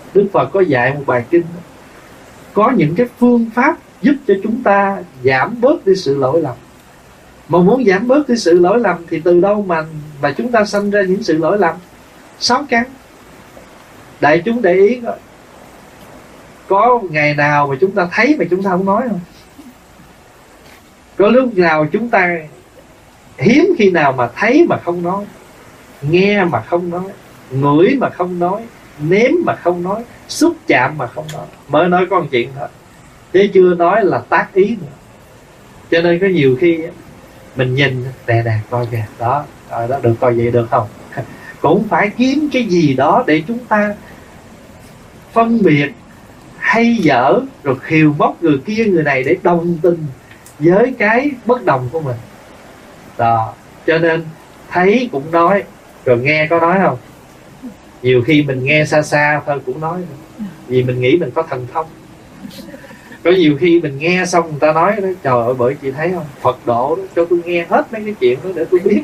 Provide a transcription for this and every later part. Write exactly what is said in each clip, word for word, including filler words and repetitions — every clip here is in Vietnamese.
Đức Phật có dạy một bài kinh, có những cái phương pháp giúp cho chúng ta giảm bớt đi sự lỗi lầm. Mà muốn giảm bớt đi sự lỗi lầm thì từ đâu mà mà chúng ta sanh ra những sự lỗi lầm? Sáu căn. Đại chúng để ý coi, có ngày nào mà chúng ta thấy mà chúng ta không nói không? Có lúc nào chúng ta hiếm khi nào mà thấy mà không nói, nghe mà không nói, ngửi mà không nói, nếm mà không nói, xúc chạm mà không nói. Mới nói có một chuyện thôi, chứ chưa nói là tác ý nữa. Cho nên có nhiều khi mình nhìn đè đè coi kìa, đó, đó, đó được coi vậy được không? Cũng phải kiếm cái gì đó để chúng ta phân biệt hay dở, rồi khiêu móc người kia người này để đồng tình với cái bất đồng của mình. Đó, cho nên thấy cũng nói, rồi nghe có nói không? Nhiều khi mình nghe xa xa thôi cũng nói, vì mình nghĩ mình có thần thông. Có nhiều khi mình nghe xong người ta nói đó, trời ơi bởi chị thấy không, Phật độ đó, cho tôi nghe hết mấy cái chuyện đó để tôi biết.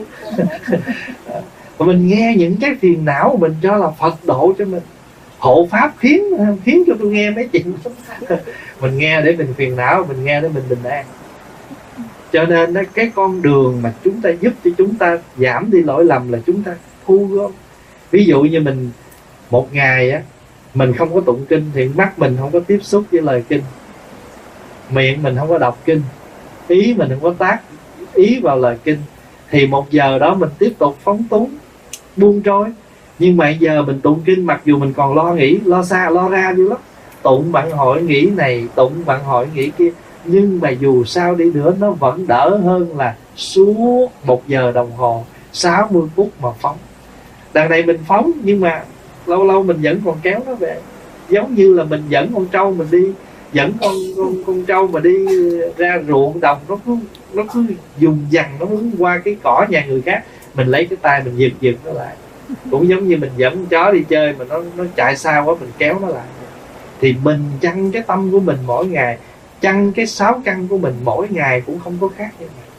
Và mình nghe những cái phiền não mình cho là Phật độ cho mình, hộ pháp khiến khiến cho tôi nghe mấy chuyện đó. Mình nghe để mình phiền não, mình nghe để mình bình an. Cho nên đó, cái con đường mà chúng ta giúp cho chúng ta giảm đi lỗi lầm là chúng ta thu gom. Ví dụ như mình một ngày á, mình không có tụng kinh thì mắt mình không có tiếp xúc với lời kinh, miệng mình không có đọc kinh, ý mình không có tác ý vào lời kinh, thì một giờ đó mình tiếp tục phóng túng buông trôi. Nhưng mà giờ mình tụng kinh, mặc dù mình còn lo nghĩ, lo xa, lo ra dữ lắm, tụng bạn hỏi nghĩ này, tụng bạn hỏi nghĩ kia, nhưng mà dù sao đi nữa nó vẫn đỡ hơn là suốt một giờ đồng hồ sáu mươi phút mà phóng. Đằng này mình phóng nhưng mà lâu lâu mình vẫn còn kéo nó về. Giống như là mình dẫn con trâu mình đi, dẫn con con, con trâu mà đi ra ruộng đồng, nó cứ nó cứ dùng dằn, nó cứ qua cái cỏ nhà người khác, mình lấy cái tay mình giật giật nó lại. Cũng giống như mình dẫn con chó đi chơi mà nó nó chạy xa quá, mình kéo nó lại. Thì mình chăn cái tâm của mình mỗi ngày, chăn cái sáu căn của mình mỗi ngày cũng không có khác như vậy.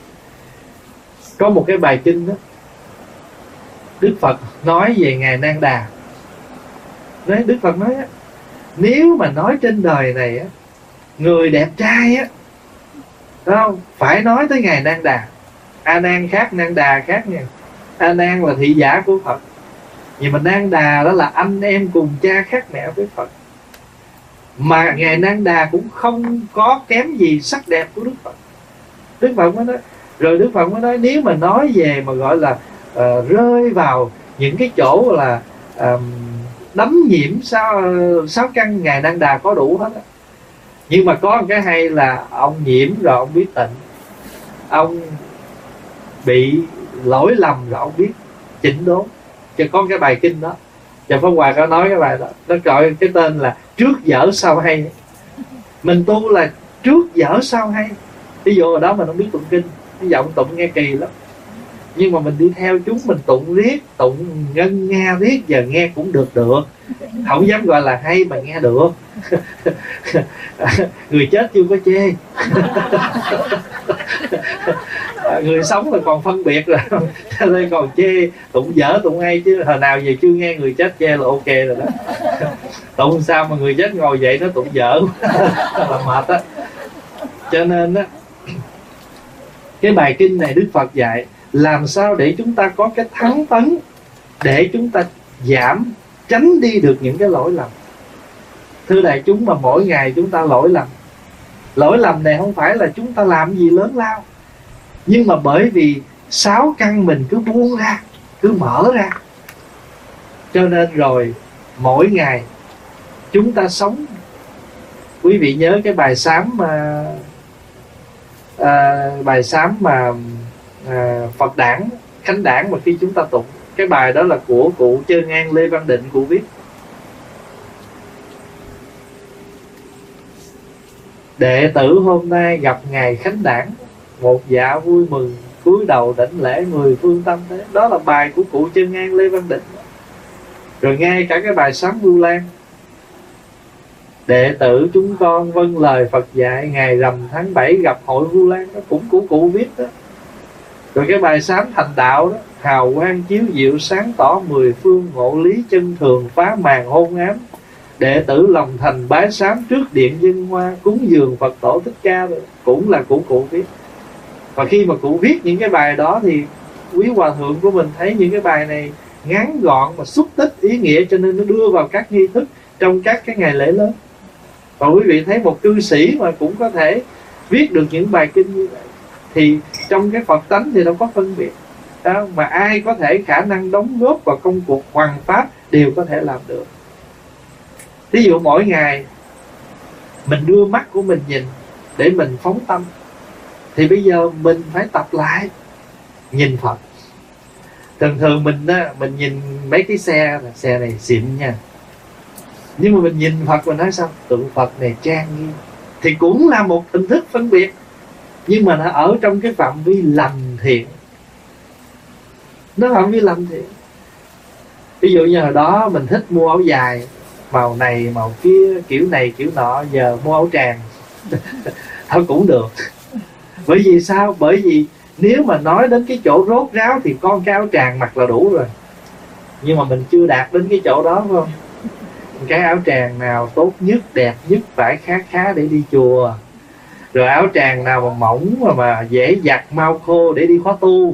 Có một cái bài kinh đó, Đức Phật nói về Ngài Nang Đà. Đấy, Đức Phật nói á, nếu mà nói trên đời này á, người đẹp trai á, không phải nói tới Ngài Nang Đà. A Nan khác, Nang Đà khác nha. A Nan là thị giả của Phật, nhưng mà Nang Đà đó là anh em cùng cha khác mẹ với Phật. Mà Ngài Nang Đà cũng không có kém gì sắc đẹp của Đức Phật. Đức Phật mới nói, rồi Đức Phật mới nói, nếu mà nói về mà gọi là uh, rơi vào những cái chỗ là uh, đấm nhiễm sáu, sáu căn, Ngài Nang Đà có đủ hết á. Nhưng mà có một cái hay là ông nhiễm rồi ông biết tịnh, ông bị lỗi lầm rồi ông biết chỉnh đốn. Chứ có cái bài kinh đó, Trần Pháp Hòa có nói cái bài đó, nó gọi cái tên là trước dở sau hay. Mình tu là trước dở sau hay. Ví dụ ở đó mình không biết tụng kinh, cái giọng tụng nghe kỳ lắm, nhưng mà mình đi theo chúng, mình tụng riết, tụng ngân nga riết, giờ nghe cũng được được, không dám gọi là hay mà nghe được. Người chết chưa có chê. Người sống là còn phân biệt rồi, cho nên còn chê tụng dở tụng hay, chứ hồi nào giờ chưa nghe người chết chê là ok rồi đó. Tụng sao mà người chết ngồi dậy nó tụng dở là mệt á. Cho nên á, cái bài kinh này Đức Phật dạy làm sao để chúng ta có cái thắng tấn, để chúng ta giảm, tránh đi được những cái lỗi lầm. Thưa đại chúng, mà mỗi ngày chúng ta lỗi lầm, lỗi lầm này không phải là chúng ta làm gì lớn lao, nhưng mà bởi vì sáu căn mình cứ buông ra, cứ mở ra, cho nên rồi mỗi ngày chúng ta sống. Quý vị nhớ cái bài sám mà à, bài sám mà à, Phật đản, Khánh đản mà khi chúng ta tụng, cái bài đó là của cụ Chơn An Lê Văn Định, cụ viết: đệ tử hôm nay gặp ngài Khánh đản, một dạ vui mừng, cúi đầu đảnh lễ mười phương tâm thế. Đó là bài của cụ Chơn An Lê Văn Định. Rồi ngay cả cái bài sám Vu Lan, đệ tử chúng con vâng lời Phật dạy, ngày rằm tháng bảy gặp hội Vu Lan, đó cũng của cụ viết đó. Rồi cái bài sám Thành Đạo đó: hào quang chiếu diệu sáng tỏ mười phương, ngộ lý chân thường phá màn hôn ám, đệ tử lòng thành bái sám trước điện dân hoa, cúng dường Phật tổ Thích Ca rồi. Cũng là của cụ viết. Và khi mà cụ viết những cái bài đó thì quý hòa thượng của mình thấy những cái bài này ngắn gọn mà xúc tích ý nghĩa, cho nên nó đưa vào các nghi thức trong các cái ngày lễ lớn. Và quý vị thấy một cư sĩ mà cũng có thể viết được những bài kinh như vậy, thì trong cái Phật tánh thì đâu có phân biệt đó, mà ai có thể khả năng đóng góp vào công cuộc hoằng pháp đều có thể làm được. Ví dụ mỗi ngày mình đưa mắt của mình nhìn để mình phóng tâm, thì bây giờ mình phải tập lại nhìn Phật. Thường thường mình á, mình nhìn mấy cái xe, xe này xịn nha, nhưng mà mình nhìn Phật mình nói sao tượng Phật này trang nghiêm, thì cũng là một hình thức phân biệt, nhưng mà nó ở trong cái phạm vi lành thiện. Nó phạm vi lành thiện. Ví dụ như hồi đó mình thích mua áo dài màu này màu kia, kiểu này kiểu nọ, giờ mua áo tràng thôi cũng được. Bởi vì sao? Bởi vì nếu mà nói đến cái chỗ rốt ráo thì con cái áo tràng mặc là đủ rồi. Nhưng mà mình chưa đạt đến cái chỗ đó, phải không? Cái áo tràng nào tốt nhất, đẹp nhất phải khá khá để đi chùa. Rồi áo tràng nào mà mỏng mà, mà dễ giặt mau khô để đi khóa tu.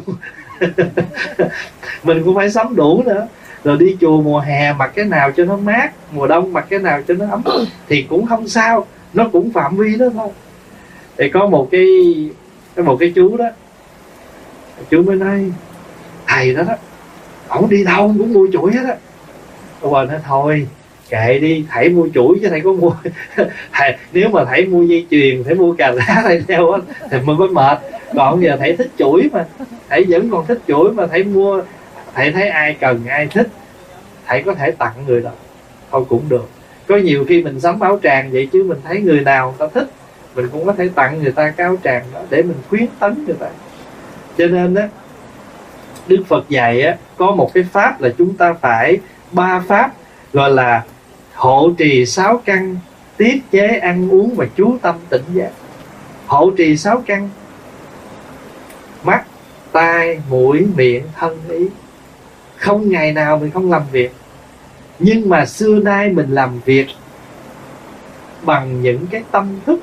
Mình cũng phải sắm đủ nữa. Rồi đi chùa mùa hè mặc cái nào cho nó mát, mùa đông mặc cái nào cho nó ấm, thì cũng không sao, nó cũng phạm vi đó thôi. Thì có một cái, có một cái chú đó, chú mới nói thầy đó đó, ổng đi đâu cũng mua chuỗi hết á. Rồi nói thôi kệ đi, thầy mua chuỗi chứ thầy có mua thầy, nếu mà thầy mua dây chuyền, thầy mua cà rá thầy đeo á thì mình mới mệt. Còn giờ thầy thích chuỗi mà, thầy vẫn còn thích chuỗi mà, thầy mua, thầy thấy ai cần ai thích thầy có thể tặng người đó thôi cũng được. Có nhiều khi mình sắm áo tràng vậy chứ mình thấy người nào người ta thích mình cũng có thể tặng người ta cái áo tràng đó để mình khuyến tấn người ta. Cho nên á, Đức Phật dạy á, có một cái pháp là chúng ta phải ba pháp, gọi là hộ trì sáu căn, tiết chế ăn uống và chú tâm tỉnh giác. Hộ trì sáu căn: mắt, tai, mũi, miệng, thân, ý. Không ngày nào mình không làm việc, nhưng mà xưa nay mình làm việc bằng những cái tâm thức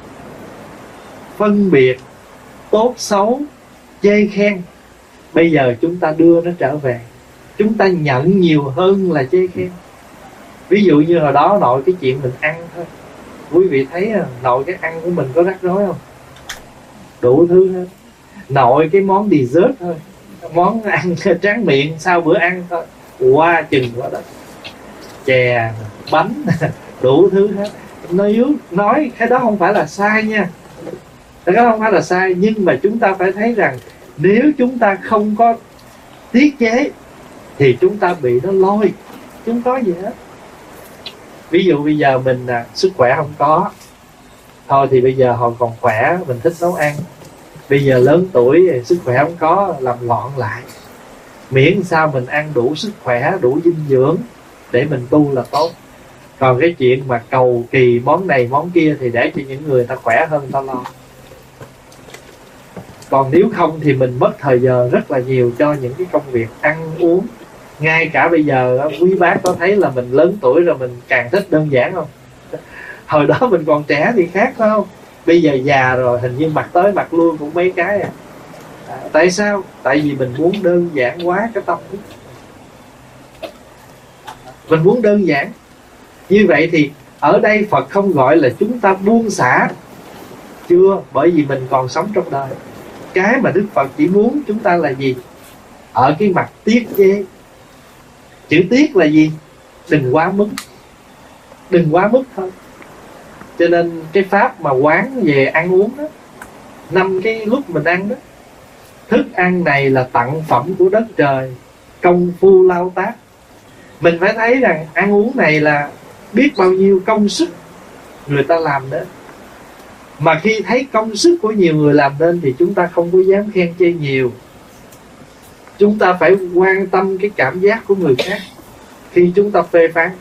phân biệt tốt xấu, chê khen. Bây giờ chúng ta đưa nó trở về, chúng ta nhận nhiều hơn là chê khen. Ví dụ như hồi đó nội cái chuyện mình ăn thôi, quý vị thấy nội cái ăn của mình có rắc rối không? Đủ thứ hết. Nội cái món dessert thôi, món ăn tráng miệng sau bữa ăn thôi, qua chừng quá đất, chè, bánh, đủ thứ hết. Nếu nói cái đó không phải là sai nha, cái đó không phải là sai, nhưng mà chúng ta phải thấy rằng nếu chúng ta không có tiết chế thì chúng ta bị nó lôi, không có gì hết. Ví dụ bây giờ mình à, sức khỏe không có, thôi thì bây giờ hồi còn khỏe mình thích nấu ăn, bây giờ lớn tuổi sức khỏe không có, làm loạn lại. Miễn sao mình ăn đủ sức khỏe, đủ dinh dưỡng để mình tu là tốt. Còn cái chuyện mà cầu kỳ món này món kia thì để cho những người ta khỏe hơn ta lo. Còn nếu không thì mình mất thời giờ rất là nhiều cho những cái công việc ăn uống. Ngay cả bây giờ quý bác có thấy là mình lớn tuổi rồi mình càng thích đơn giản không? Hồi đó mình còn trẻ thì khác, phải không? Bây giờ già rồi hình như mặc tới mặc lui cũng mấy cái à. À, tại sao? Tại vì mình muốn đơn giản hóa cái tâm thức. Mình muốn đơn giản. Như vậy thì ở đây Phật không gọi là chúng ta buông xả, chưa, bởi vì mình còn sống trong đời. Cái mà Đức Phật chỉ muốn chúng ta là gì? Ở cái mặt tiết chế. Chữ tiết là gì? Đừng quá mức. Đừng quá mức thôi. Cho nên cái pháp mà quán về ăn uống đó, năm cái lúc mình ăn đó, thức ăn này là tặng phẩm của đất trời, công phu lao tác. Mình phải thấy rằng ăn uống này là biết bao nhiêu công sức người ta làm đến. Mà khi thấy công sức của nhiều người làm nên thì chúng ta không có dám khen chê nhiều. Chúng ta phải quan tâm cái cảm giác của người khác khi chúng ta phê phán.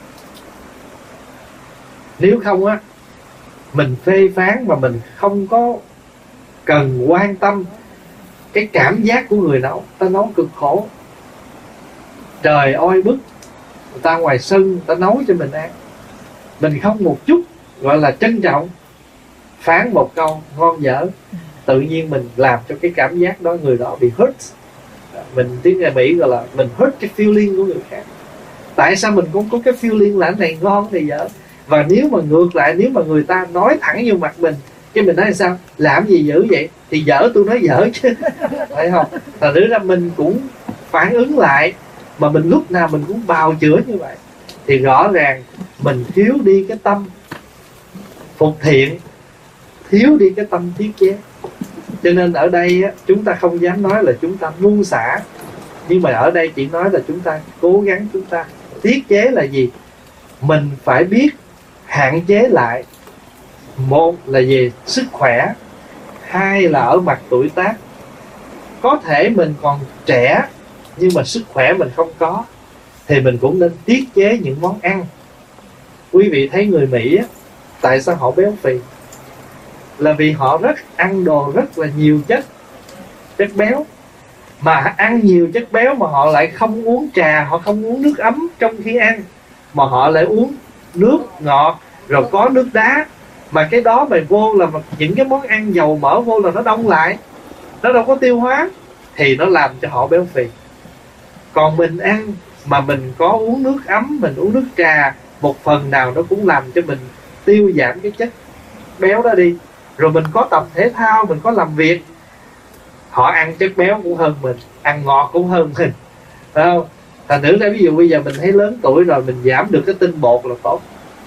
Nếu không á, mình phê phán mà mình không có cần quan tâm cái cảm giác của người nấu, ta nấu cực khổ, trời oi bức, người ta ngoài sân người ta nấu cho mình ăn, mình không một chút gọi là trân trọng, phán một câu ngon dở, tự nhiên mình làm cho cái cảm giác đó người đó bị hurt. Mình tiếng người Mỹ gọi là mình hurt cái feeling của người khác. Tại sao mình cũng có cái feeling là cái này ngon này dở? Và nếu mà ngược lại, nếu mà người ta nói thẳng vô mặt mình, cái mình nói là sao? Làm gì dữ vậy? Thì dở tôi nói dở chứ. Phải không? Thành thử ra mình cũng phản ứng lại, mà mình lúc nào mình cũng bào chữa như vậy, thì rõ ràng mình thiếu đi cái tâm phục thiện, thiếu đi cái tâm tiết chế. Cho nên ở đây á, chúng ta không dám nói là chúng ta buông xả, nhưng mà ở đây chỉ nói là chúng ta cố gắng, chúng ta tiết chế là gì? Mình phải biết hạn chế lại. Một là về sức khỏe, hai là ở mặt tuổi tác. Có thể mình còn trẻ nhưng mà sức khỏe mình không có, thì mình cũng nên tiết chế những món ăn. Quý vị thấy người Mỹ á, tại sao họ béo phì? Là vì họ rất ăn đồ rất là nhiều chất chất béo. Mà ăn nhiều chất béo mà họ lại không uống trà, họ không uống nước ấm trong khi ăn, mà họ lại uống nước ngọt rồi có nước đá. Mà cái đó mà vô là những cái món ăn dầu mỡ vô là nó đông lại, nó đâu có tiêu hóa, thì nó làm cho họ béo phì. Còn mình ăn mà mình có uống nước ấm, mình uống nước trà, một phần nào nó cũng làm cho mình tiêu giảm cái chất béo đó đi. Rồi mình có tập thể thao, mình có làm việc, họ ăn chất béo cũng hơn mình, ăn ngọt cũng hơn mình, phải không? Thành thử ra ví dụ bây giờ mình thấy lớn tuổi rồi, mình giảm được cái tinh bột là tốt.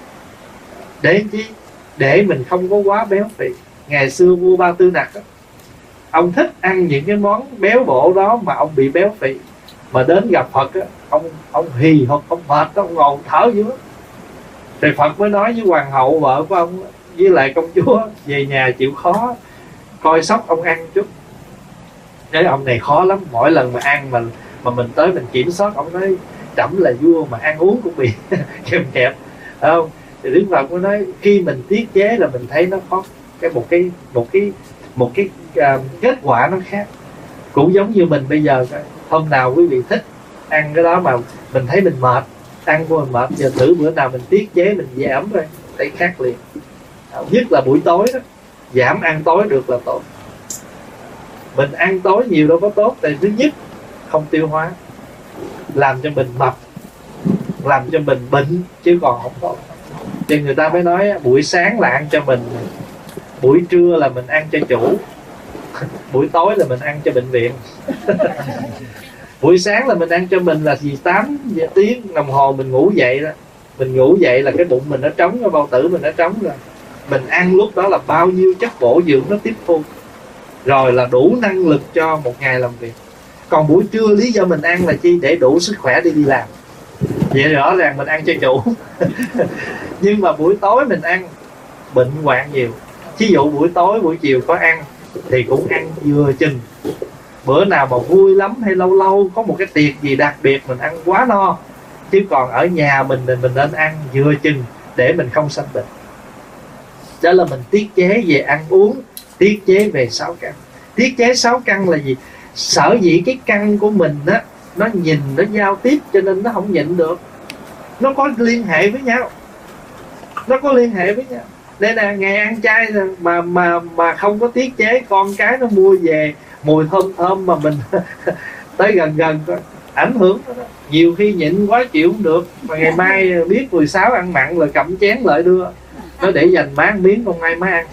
Để chi? Để mình không có quá béo phì. Ngày xưa vua Ba Tư Nặc đó, ông thích ăn những cái món béo bổ đó mà ông bị béo phì. Mà đến gặp Phật đó, ông ông hì hoặc ông mệt đó, ông ngồi thở dữ. Thì Phật mới nói với hoàng hậu vợ của ông với lại công chúa, về nhà chịu khó coi sóc ông ăn chút. Cái ông này khó lắm, mỗi lần mà ăn mà mà mình tới mình kiểm soát, ông nói trẫm là vua mà ăn uống cũng bị kèm kẹp, không? Thì Đức Phật mới nói khi mình tiết chế là mình thấy nó có cái một cái một cái một cái uh, kết quả nó khác. Cũng giống như mình bây giờ, hôm nào quý vị thích ăn cái đó mà mình thấy mình mệt, ăn của mình mệt, giờ thử bữa nào mình tiết chế, mình giảm rồi thấy khác liền. Nhất là buổi tối đó, giảm ăn tối được là tốt. Mình ăn tối nhiều đâu có tốt. Tại thứ nhất không tiêu hóa, làm cho mình mập, làm cho mình bệnh, chứ còn không tốt. Thì người ta mới nói buổi sáng là ăn cho mình, buổi trưa là mình ăn cho chủ, buổi tối là mình ăn cho bệnh viện. Buổi sáng là mình ăn cho mình là gì? Tám tiếng đồng hồ mình ngủ dậy đó. Mình ngủ dậy là cái bụng mình nó trống, cái bao tử mình nó trống rồi. Mình ăn lúc đó là bao nhiêu chất bổ dưỡng nó tiếp thu, rồi là đủ năng lực cho một ngày làm việc. Còn buổi trưa lý do mình ăn là chi? Để đủ sức khỏe đi đi làm. Vậy rõ ràng mình ăn cho chủ. Nhưng mà buổi tối mình ăn bệnh hoạn nhiều. Ví dụ buổi tối buổi chiều có ăn thì cũng ăn vừa chừng. Bữa nào mà vui lắm hay lâu lâu có một cái tiệc gì đặc biệt mình ăn quá no. Chứ còn ở nhà mình thì mình nên ăn vừa chừng để mình không sanh bệnh. Đó là mình tiết chế về ăn uống, tiết chế về sáu căn. Tiết chế sáu căn là gì? Sở dĩ cái căn của mình á, nó nhìn, nó giao tiếp cho nên nó không nhịn được. Nó có liên hệ với nhau. Nó có liên hệ với nhau. Nên là ngày ăn chay mà mà mà không có tiết chế, con cái nó mua về mùi thơm thơm mà mình tới gần gần ảnh hưởng đó. Nhiều khi nhịn quá chịu không được, mà ngày mai biết mười sáu ăn mặn là cầm chén lại đưa, nó để dành má ăn miếng còn ngày mai ăn.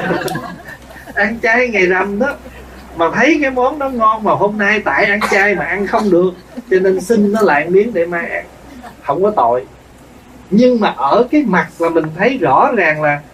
Ăn chay ngày rằm đó, mà thấy cái món đó ngon mà hôm nay tại ăn chay mà ăn không được, cho nên xin nó lại miếng để mai ăn, không có tội. Nhưng mà ở cái mặt là mình thấy rõ ràng là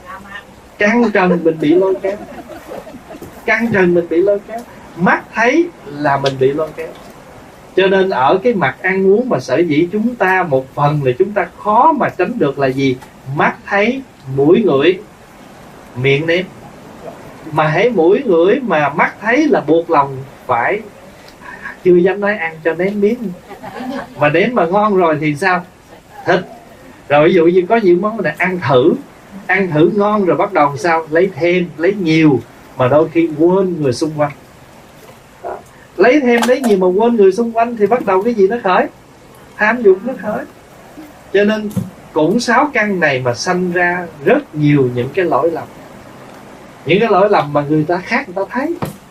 căn trần mình bị lôi kéo, căn trần mình bị lôi kéo, mắt thấy là mình bị lôi kéo. Cho nên ở cái mặt ăn uống mà sở dĩ chúng ta một phần là chúng ta khó mà tránh được là gì? Mắt thấy, mũi ngửi, miệng nếm. Mà hễ mũi ngửi mà mắt thấy là buộc lòng phải, chưa dám nói ăn cho nếm miếng. Mà nếm mà ngon rồi thì sao? Thịt. Rồi ví dụ như có những món này ăn thử, ăn thử ngon rồi bắt đầu sao? Lấy thêm, lấy nhiều, mà đôi khi quên người xung quanh. Đó. Lấy thêm, lấy nhiều mà quên người xung quanh thì bắt đầu cái gì nó khởi? Tham dục nó khởi. Cho nên cũng sáu căn này mà sanh ra rất nhiều những cái lỗi lầm. Những cái lỗi lầm mà người ta khác người ta thấy.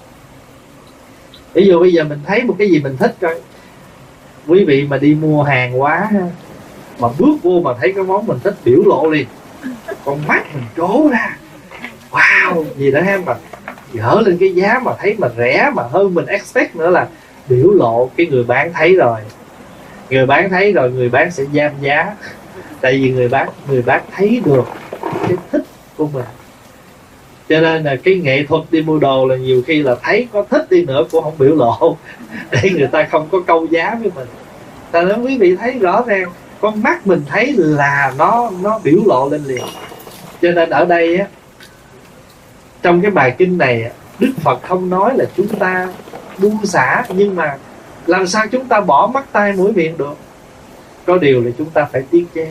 Ví dụ bây giờ mình thấy một cái gì mình thích coi, quý vị mà đi mua hàng quá mà bước vô mà thấy cái món mình thích biểu lộ liền, con mắt mình trố ra, wow gì đó ha, mà gỡ lên cái giá mà thấy mà rẻ mà hơn mình expect nữa là biểu lộ. Cái người bán thấy rồi, người bán thấy rồi người bán sẽ giam giá, tại vì người bán người bán thấy được cái thích của mình. Cho nên là cái nghệ thuật đi mua đồ là nhiều khi là thấy có thích đi nữa cũng không biểu lộ để người ta không có câu giá với mình. Tại nên quý vị thấy rõ ràng con mắt mình thấy là nó nó biểu lộ lên liền. Cho nên ở đây á, trong cái bài kinh này Đức Phật không nói là chúng ta buông xả, nhưng mà làm sao chúng ta bỏ mắt tai mũi miệng được. Có điều là chúng ta phải tiết chế.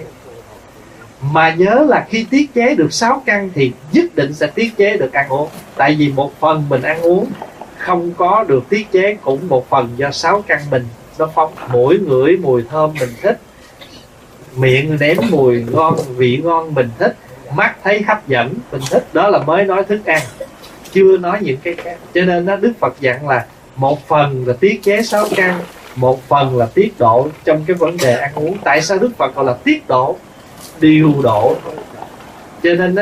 Mà nhớ là khi tiết chế được sáu căn thì nhất định sẽ tiết chế được ăn uống. Tại vì một phần mình ăn uống không có được tiết chế, cũng một phần do sáu căn mình nó phóng. Mũi ngửi mùi thơm mình thích, miệng nếm mùi ngon vị ngon mình thích, mắt thấy hấp dẫn mình thích. Đó là mới nói thức ăn, chưa nói những cái khác. Cho nên đó, Đức Phật dặn là một phần là tiết chế sáu căn, một phần là tiết độ trong cái vấn đề ăn uống. Tại sao Đức Phật gọi là tiết độ? Điều độ. Cho nên đó,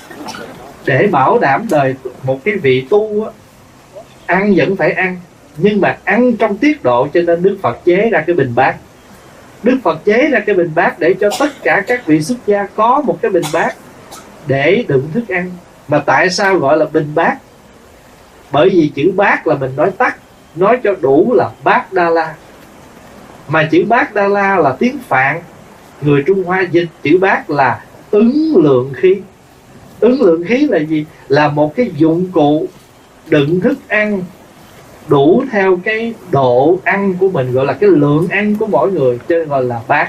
để bảo đảm đời một cái vị tu á, ăn vẫn phải ăn, nhưng mà ăn trong tiết độ. Cho nên Đức Phật chế ra cái bình bát. Đức Phật chế ra cái bình bát để cho tất cả các vị xuất gia có một cái bình bát để đựng thức ăn. Mà tại sao gọi là bình bát? Bởi vì chữ bát là mình nói tắt, nói cho đủ là bát đa la. Mà chữ bát đa la là tiếng Phạn, người Trung Hoa dịch chữ bát là ứng lượng khí. Ứng lượng khí là gì? Là một cái dụng cụ đựng thức ăn đủ theo cái độ ăn của mình, gọi là cái lượng ăn của mỗi người, cho nên gọi là bát.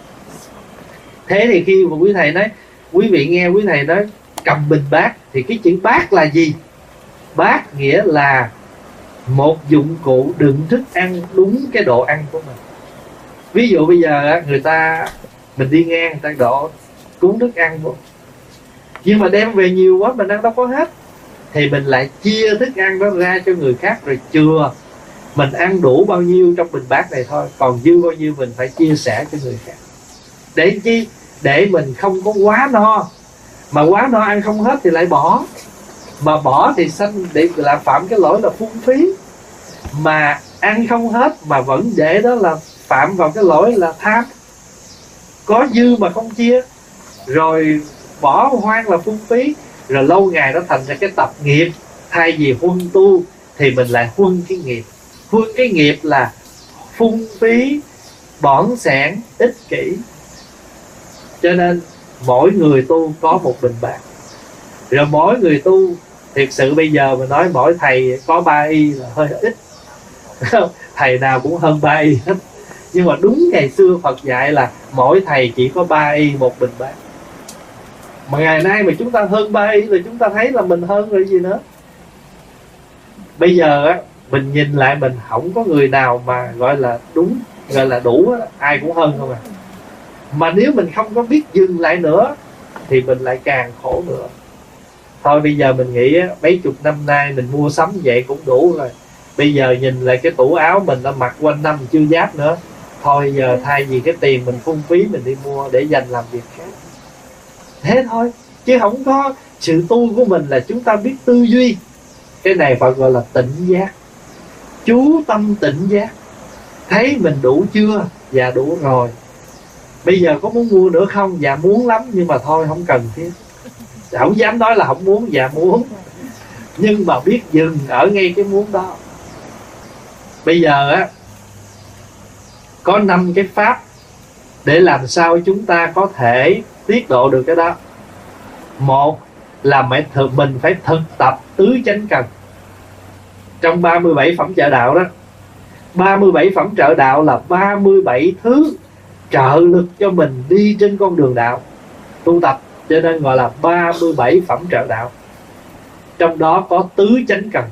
Thế thì khi mà quý thầy nói, quý vị nghe quý thầy nói cầm bình bát, thì cái chữ bát là gì? Bát nghĩa là một dụng cụ đựng thức ăn đúng cái độ ăn của mình. Ví dụ bây giờ người ta, mình đi ngang người ta đổ cúng thức ăn vô, nhưng mà đem về nhiều quá mình ăn đâu có hết, thì mình lại chia thức ăn đó ra cho người khác rồi chừa. Mình ăn đủ bao nhiêu trong bình bát này thôi, còn dư bao nhiêu mình phải chia sẻ cho người khác. Để chi? Để mình không có quá no. Mà quá no ăn không hết thì lại bỏ. Mà bỏ thì sanh để là phạm cái lỗi là phung phí. Mà ăn không hết mà vẫn để đó là phạm vào cái lỗi là tham. Có dư mà không chia, rồi bỏ hoang là phung phí. Rồi lâu ngày nó thành ra cái tập nghiệp. Thay vì huân tu thì mình lại huân cái nghiệp. Huân cái nghiệp là phung phí, bỏn sẻn, ích kỷ. Cho nên mỗi người tu có một bình bát. Rồi mỗi người tu, thiệt sự bây giờ mình nói mỗi thầy có ba y là hơi ít. Thầy nào cũng hơn ba y hết. Nhưng mà đúng ngày xưa Phật dạy là mỗi thầy chỉ có ba y một bình bát. Mà ngày nay mà chúng ta hơn ba y là chúng ta thấy là mình hơn rồi gì nữa. Bây giờ á, mình nhìn lại mình không có người nào mà gọi là đúng, gọi là đủ á, ai cũng hơn không à. Mà nếu mình không có biết dừng lại nữa thì mình lại càng khổ nữa. Thôi bây giờ mình nghĩ á, mấy chục năm nay mình mua sắm vậy cũng đủ rồi. Bây giờ nhìn lại cái tủ áo mình đã mặc quanh năm chưa giáp nữa. Thôi giờ thay vì cái tiền mình phung phí mình đi mua để dành làm việc khác. Thế thôi, chứ không có sự tu của mình là chúng ta biết tư duy. Cái này Phật gọi là tịnh giác. Chú tâm tịnh giác. Thấy mình đủ chưa? Dạ đủ rồi. Bây giờ có muốn mua nữa không? Dạ muốn lắm, nhưng mà thôi không cần thiết. Không dám nói là không muốn, dạ muốn. Nhưng mà biết dừng ở ngay cái muốn đó. Bây giờ á, có năm cái pháp để làm sao chúng ta có thể tiết độ được cái đó. Một là mình phải thực tập tứ chánh cần. Trong ba mươi bảy phẩm trợ đạo đó, ba mươi bảy phẩm trợ đạo là ba mươi bảy thứ trợ lực cho mình đi trên con đường đạo tu tập, cho nên gọi là ba mươi bảy phẩm trợ đạo. Trong đó có tứ chánh cần.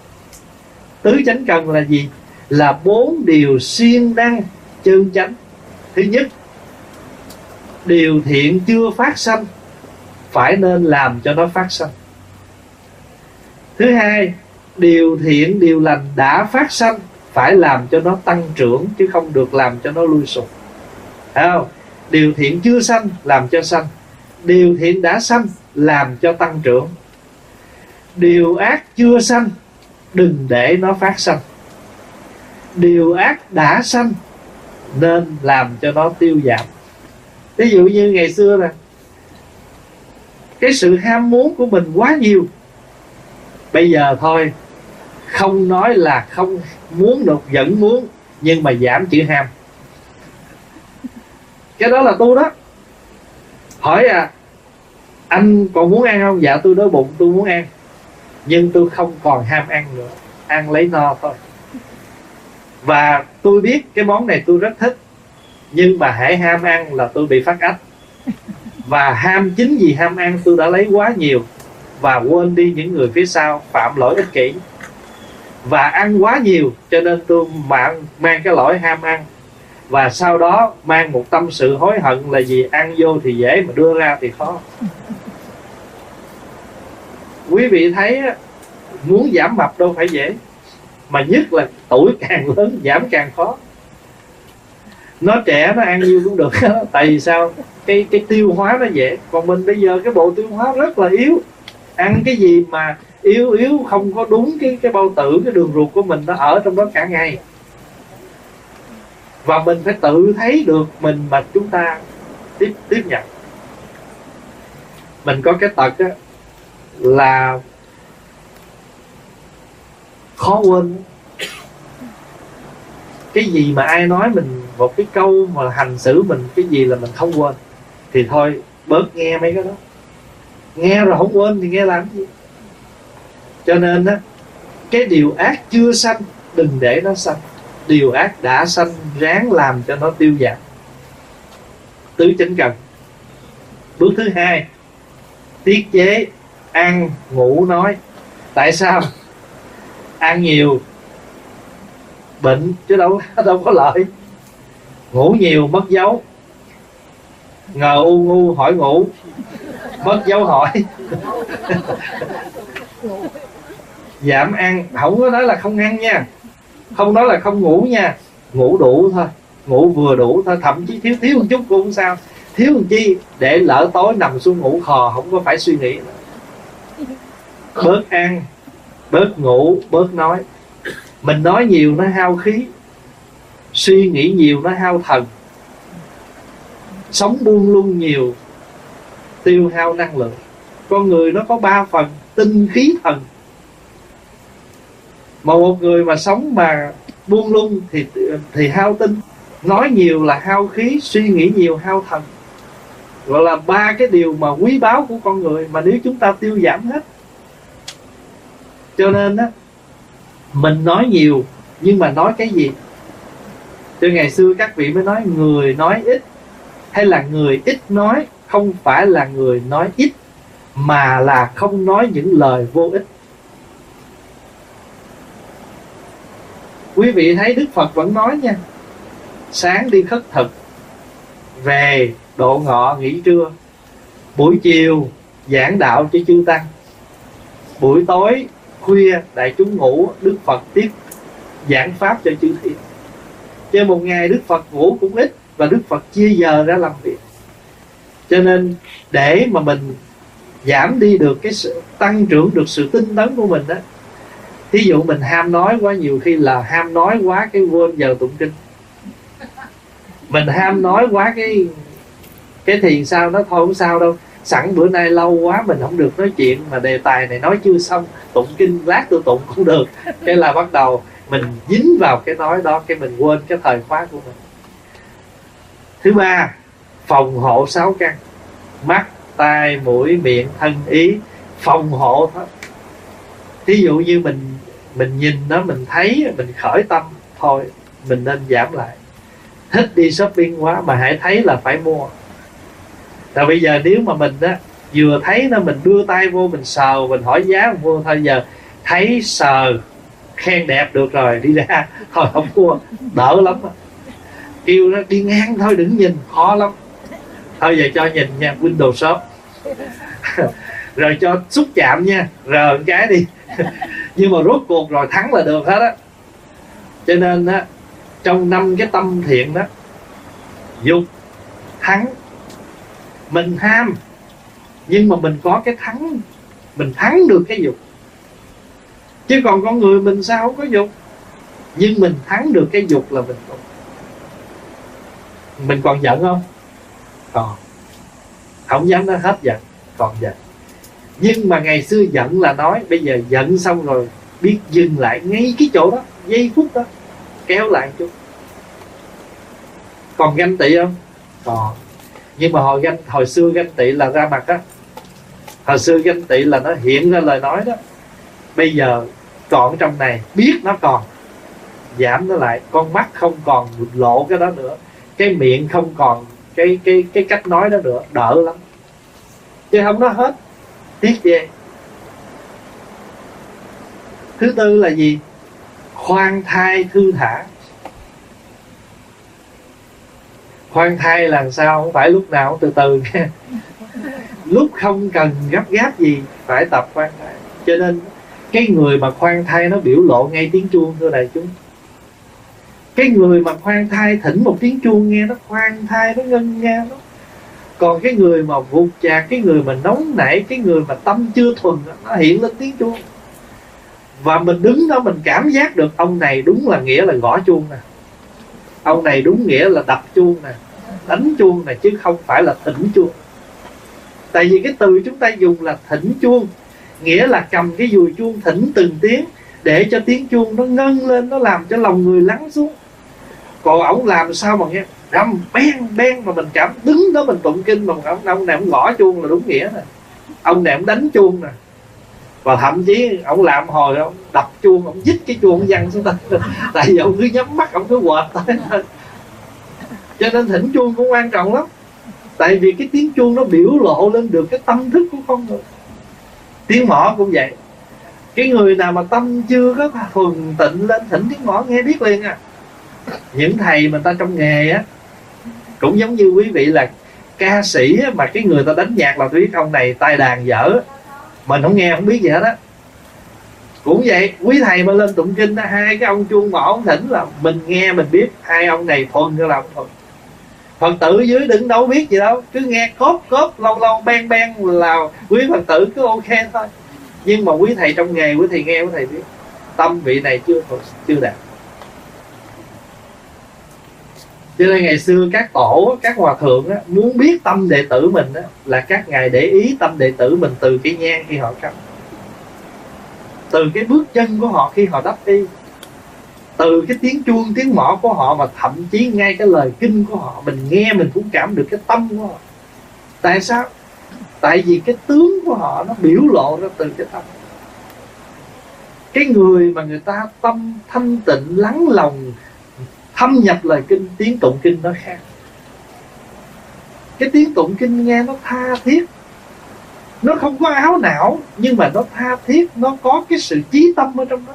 Tứ chánh cần là gì? Là bốn điều siêng năng chân chánh. Thứ nhất, điều thiện chưa phát sanh phải nên làm cho nó phát sanh. Thứ hai, điều thiện điều lành đã phát sanh phải làm cho nó tăng trưởng, chứ không được làm cho nó lui sụp. Thấy không? Điều thiện chưa sanh làm cho sanh, điều thiện đã sanh làm cho tăng trưởng. Điều ác chưa sanh đừng để nó phát sanh, điều ác đã sanh nên làm cho nó tiêu giảm. Ví dụ như ngày xưa nè, cái sự ham muốn của mình quá nhiều, bây giờ thôi, không nói là không muốn được, vẫn muốn, nhưng mà giảm chữ ham. Cái đó là tu đó. Hỏi à, anh còn muốn ăn không? Dạ tôi đói bụng, tôi muốn ăn, nhưng tôi không còn ham ăn nữa, ăn lấy no thôi. Và tôi biết cái món này tôi rất thích, nhưng mà hãy ham ăn là tôi bị phát ách. Và ham chính vì ham ăn tôi đã lấy quá nhiều, và quên đi những người phía sau, phạm lỗi ích kỷ. Và ăn quá nhiều cho nên tôi mang, mang cái lỗi ham ăn. Và sau đó mang một tâm sự hối hận là gì? Ăn vô thì dễ mà đưa ra thì khó. Quý vị thấy muốn giảm mập đâu phải dễ, mà nhất là tuổi càng lớn giảm càng khó. Nó trẻ nó ăn nhiêu cũng được. Tại vì sao? Cái, cái tiêu hóa nó dễ. Còn mình bây giờ cái bộ tiêu hóa rất là yếu. Ăn cái gì mà yếu yếu, không có đúng cái, cái bao tử, cái đường ruột của mình nó ở trong đó cả ngày. Và mình phải tự thấy được mình mà chúng ta tiếp, tiếp nhận. Mình có cái tật á, là khó quên. Cái gì mà ai nói mình một cái câu mà hành xử mình cái gì là mình không quên, thì thôi bớt nghe mấy cái đó. Nghe rồi không quên thì nghe làm gì. Cho nên á, cái điều ác chưa sanh đừng để nó sanh, điều ác đã sanh ráng làm cho nó tiêu giảm. Tứ chánh cần. Bước thứ hai, tiết chế ăn ngủ nói. Tại sao? Ăn nhiều bệnh chứ đâu đâu có lợi. Ngủ nhiều mất dấu. Ngờ u ngu hỏi ngủ, mất dấu hỏi. Giảm ăn, không có nói là không ăn nha, không nói là không ngủ nha. Ngủ đủ thôi, ngủ vừa đủ thôi. Thậm chí thiếu thiếu một chút cũng không sao. Thiếu làm chi? Để lỡ tối nằm xuống ngủ khò, không có phải suy nghĩ nữa. Bớt ăn, bớt ngủ, bớt nói. Mình nói nhiều nó hao khí, suy nghĩ nhiều nó hao thần, sống buông lung nhiều tiêu hao năng lượng. Con người nó có ba phần: tinh, khí, thần. Mà một người mà sống mà buông lung thì thì hao tinh, nói nhiều là hao khí, suy nghĩ nhiều hao thần. Gọi là ba cái điều mà quý báu của con người mà nếu chúng ta tiêu giảm hết. Cho nên á, mình nói nhiều nhưng mà nói cái gì? Cho ngày xưa các vị mới nói người nói ít hay là người ít nói, không phải là người nói ít, mà là không nói những lời vô ích. Quý vị thấy Đức Phật vẫn nói nha, sáng đi khất thực, về độ ngọ nghỉ trưa, buổi chiều giảng đạo cho chư tăng, buổi tối khuya đại chúng ngủ, Đức Phật tiếp giảng pháp cho chư thiên. Chứ một ngày Đức Phật ngủ cũng ít, và Đức Phật chia giờ ra làm việc. Cho nên để mà mình giảm đi được cái sự tăng trưởng được sự tinh tấn của mình đó, thí dụ mình ham nói quá, nhiều khi là ham nói quá cái quên giờ tụng kinh. Mình ham nói quá cái cái thì sao, nó thôi không sao đâu, sẵn bữa nay lâu quá mình không được nói chuyện, mà đề tài này nói chưa xong, tụng kinh lát tôi tụng cũng được. Cái là bắt đầu mình dính vào cái nói đó, cái mình quên cái thời khóa của mình. Thứ ba, phòng hộ sáu căn: mắt, tai, mũi, miệng, thân, ý. Phòng hộ thôi. Thí dụ như mình mình nhìn nó, mình thấy, mình khởi tâm, thôi mình nên giảm lại. Thích đi shopping quá mà hãy thấy là phải mua. Tại bây giờ nếu mà mình á, vừa thấy nó mình đưa tay vô, mình sờ, mình hỏi giá mình mua thôi. Giờ thấy sờ khen đẹp được rồi, đi ra thôi không mua, đỡ lắm. Kêu nó đi ngang thôi, đừng nhìn, khó lắm. Thôi giờ cho nhìn nha, Windows Shop. Rồi cho xúc chạm nha, rờ một cái đi. Nhưng mà rốt cuộc rồi thắng là được hết á. Cho nên á, trong năm cái tâm thiện đó, dục thắng. Mình ham, nhưng mà mình có cái thắng, mình thắng được cái dục. Chứ còn con người mình sao không có dục, nhưng mình thắng được cái dục là mình còn. Mình còn giận không? Còn. Không dám nói hết giận, còn giận. Nhưng mà ngày xưa giận là nói, bây giờ giận xong rồi biết dừng lại ngay cái chỗ đó, giây phút đó, kéo lại chút. Còn ganh tị không? Còn. Nhưng mà hồi ganh, hồi xưa ganh tị là ra mặt á. Hồi xưa ganh tị là nó hiện ra lời nói đó. Bây giờ còn trong này, biết nó còn, giảm nó lại. Con mắt không còn lộ cái đó nữa, cái miệng không còn cái cái cái cách nói đó nữa, đỡ lắm. Chứ không nói hết, tiếc ghê. Thứ tư là gì? Khoan thai thư thả. Khoan thai là sao? Không phải lúc nào cũng từ từ nha. Lúc không cần gấp gáp gì phải tập khoan thai. Cho nên cái người mà khoan thai nó biểu lộ ngay tiếng chuông, thưa đại chúng. Cái người mà khoan thai thỉnh một tiếng chuông nghe nó khoan thai, nó ngân nga nó. Còn cái người mà vụt chạc, cái người mà nóng nảy, cái người mà tâm chưa thuần, nó hiện lên tiếng chuông. Và mình đứng đó mình cảm giác được ông này đúng là nghĩa là gõ chuông nè, ông này đúng nghĩa là đập chuông nè, đánh chuông nè, chứ không phải là thỉnh chuông. Tại vì cái từ chúng ta dùng là thỉnh chuông, nghĩa là cầm cái dùi chuông thỉnh từng tiếng, để cho tiếng chuông nó ngân lên, nó làm cho lòng người lắng xuống. Còn ổng làm sao mà nghe rầm ben ben mà mình cảm đứng đó mình tụng kinh mà ông, ông này ông gõ chuông là đúng nghĩa nè, ông này ông đánh chuông nè. Và thậm chí ông làm hồi ông đập chuông, ông dít cái chuông văng xuống tay. Tại vì ông cứ nhắm mắt, ông cứ quệt tới. Cho nên thỉnh chuông cũng quan trọng lắm. Tại vì cái tiếng chuông nó biểu lộ lên được cái tâm thức của con người. Tiếng mõ cũng vậy. Cái người nào mà tâm chưa có thuần tịnh lên, thỉnh tiếng mõ nghe biết liền à. Những thầy mà ta trong nghề á, cũng giống như quý vị là ca sĩ á, mà cái người ta đánh nhạc là biết ông này tay đàn dở, mình không nghe không biết gì hết á. Cũng vậy, quý thầy mà lên tụng kinh đó, hai cái ông chuông mõ ông thỉnh là mình nghe mình biết hai ông này thuần hay là không thuần. Phật tử dưới đứng đâu biết gì đâu, cứ nghe cốp cốp lâu lâu ben ben là quý Phật tử cứ ok thôi. Nhưng mà quý thầy trong nghề, quý thầy nghe quý thầy biết tâm vị này chưa chưa đạt. Cho nên ngày xưa các tổ, các hòa thượng á, muốn biết tâm đệ tử mình á, là các ngài để ý tâm đệ tử mình từ cái nhang khi họ cắm, từ cái bước chân của họ khi họ đắp y, từ cái tiếng chuông, tiếng mõ của họ, và thậm chí ngay cái lời kinh của họ, mình nghe mình cũng cảm được cái tâm của họ. Tại sao? Tại vì cái tướng của họ nó biểu lộ ra từ cái tâm. Cái người mà người ta tâm thanh tịnh, lắng lòng, thâm nhập lời kinh, tiếng tụng kinh nó khác. Cái tiếng tụng kinh nghe nó tha thiết, nó không có áo não, nhưng mà nó tha thiết, nó có cái sự chí tâm ở trong đó.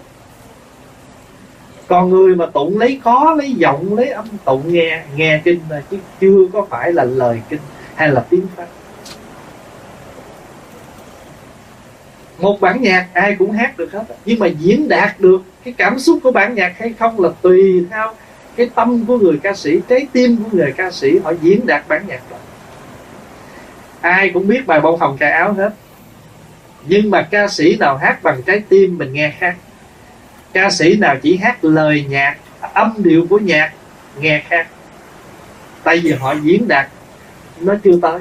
Còn người mà tụng lấy có, lấy giọng, lấy âm tụng nghe, nghe kinh mà chứ chưa có phải là lời kinh hay là tiếng pháp. Một bản nhạc ai cũng hát được hết, nhưng mà diễn đạt được cái cảm xúc của bản nhạc hay không là tùy theo cái tâm của người ca sĩ, trái tim của người ca sĩ, họ diễn đạt bản nhạc đó. Ai cũng biết bài Bông Hồng Cài Áo hết, nhưng mà ca sĩ nào hát bằng trái tim mình nghe khác. Ca sĩ nào chỉ hát lời nhạc, âm điệu của nhạc nghe khác. Tại vì họ diễn đạt nó chưa tới.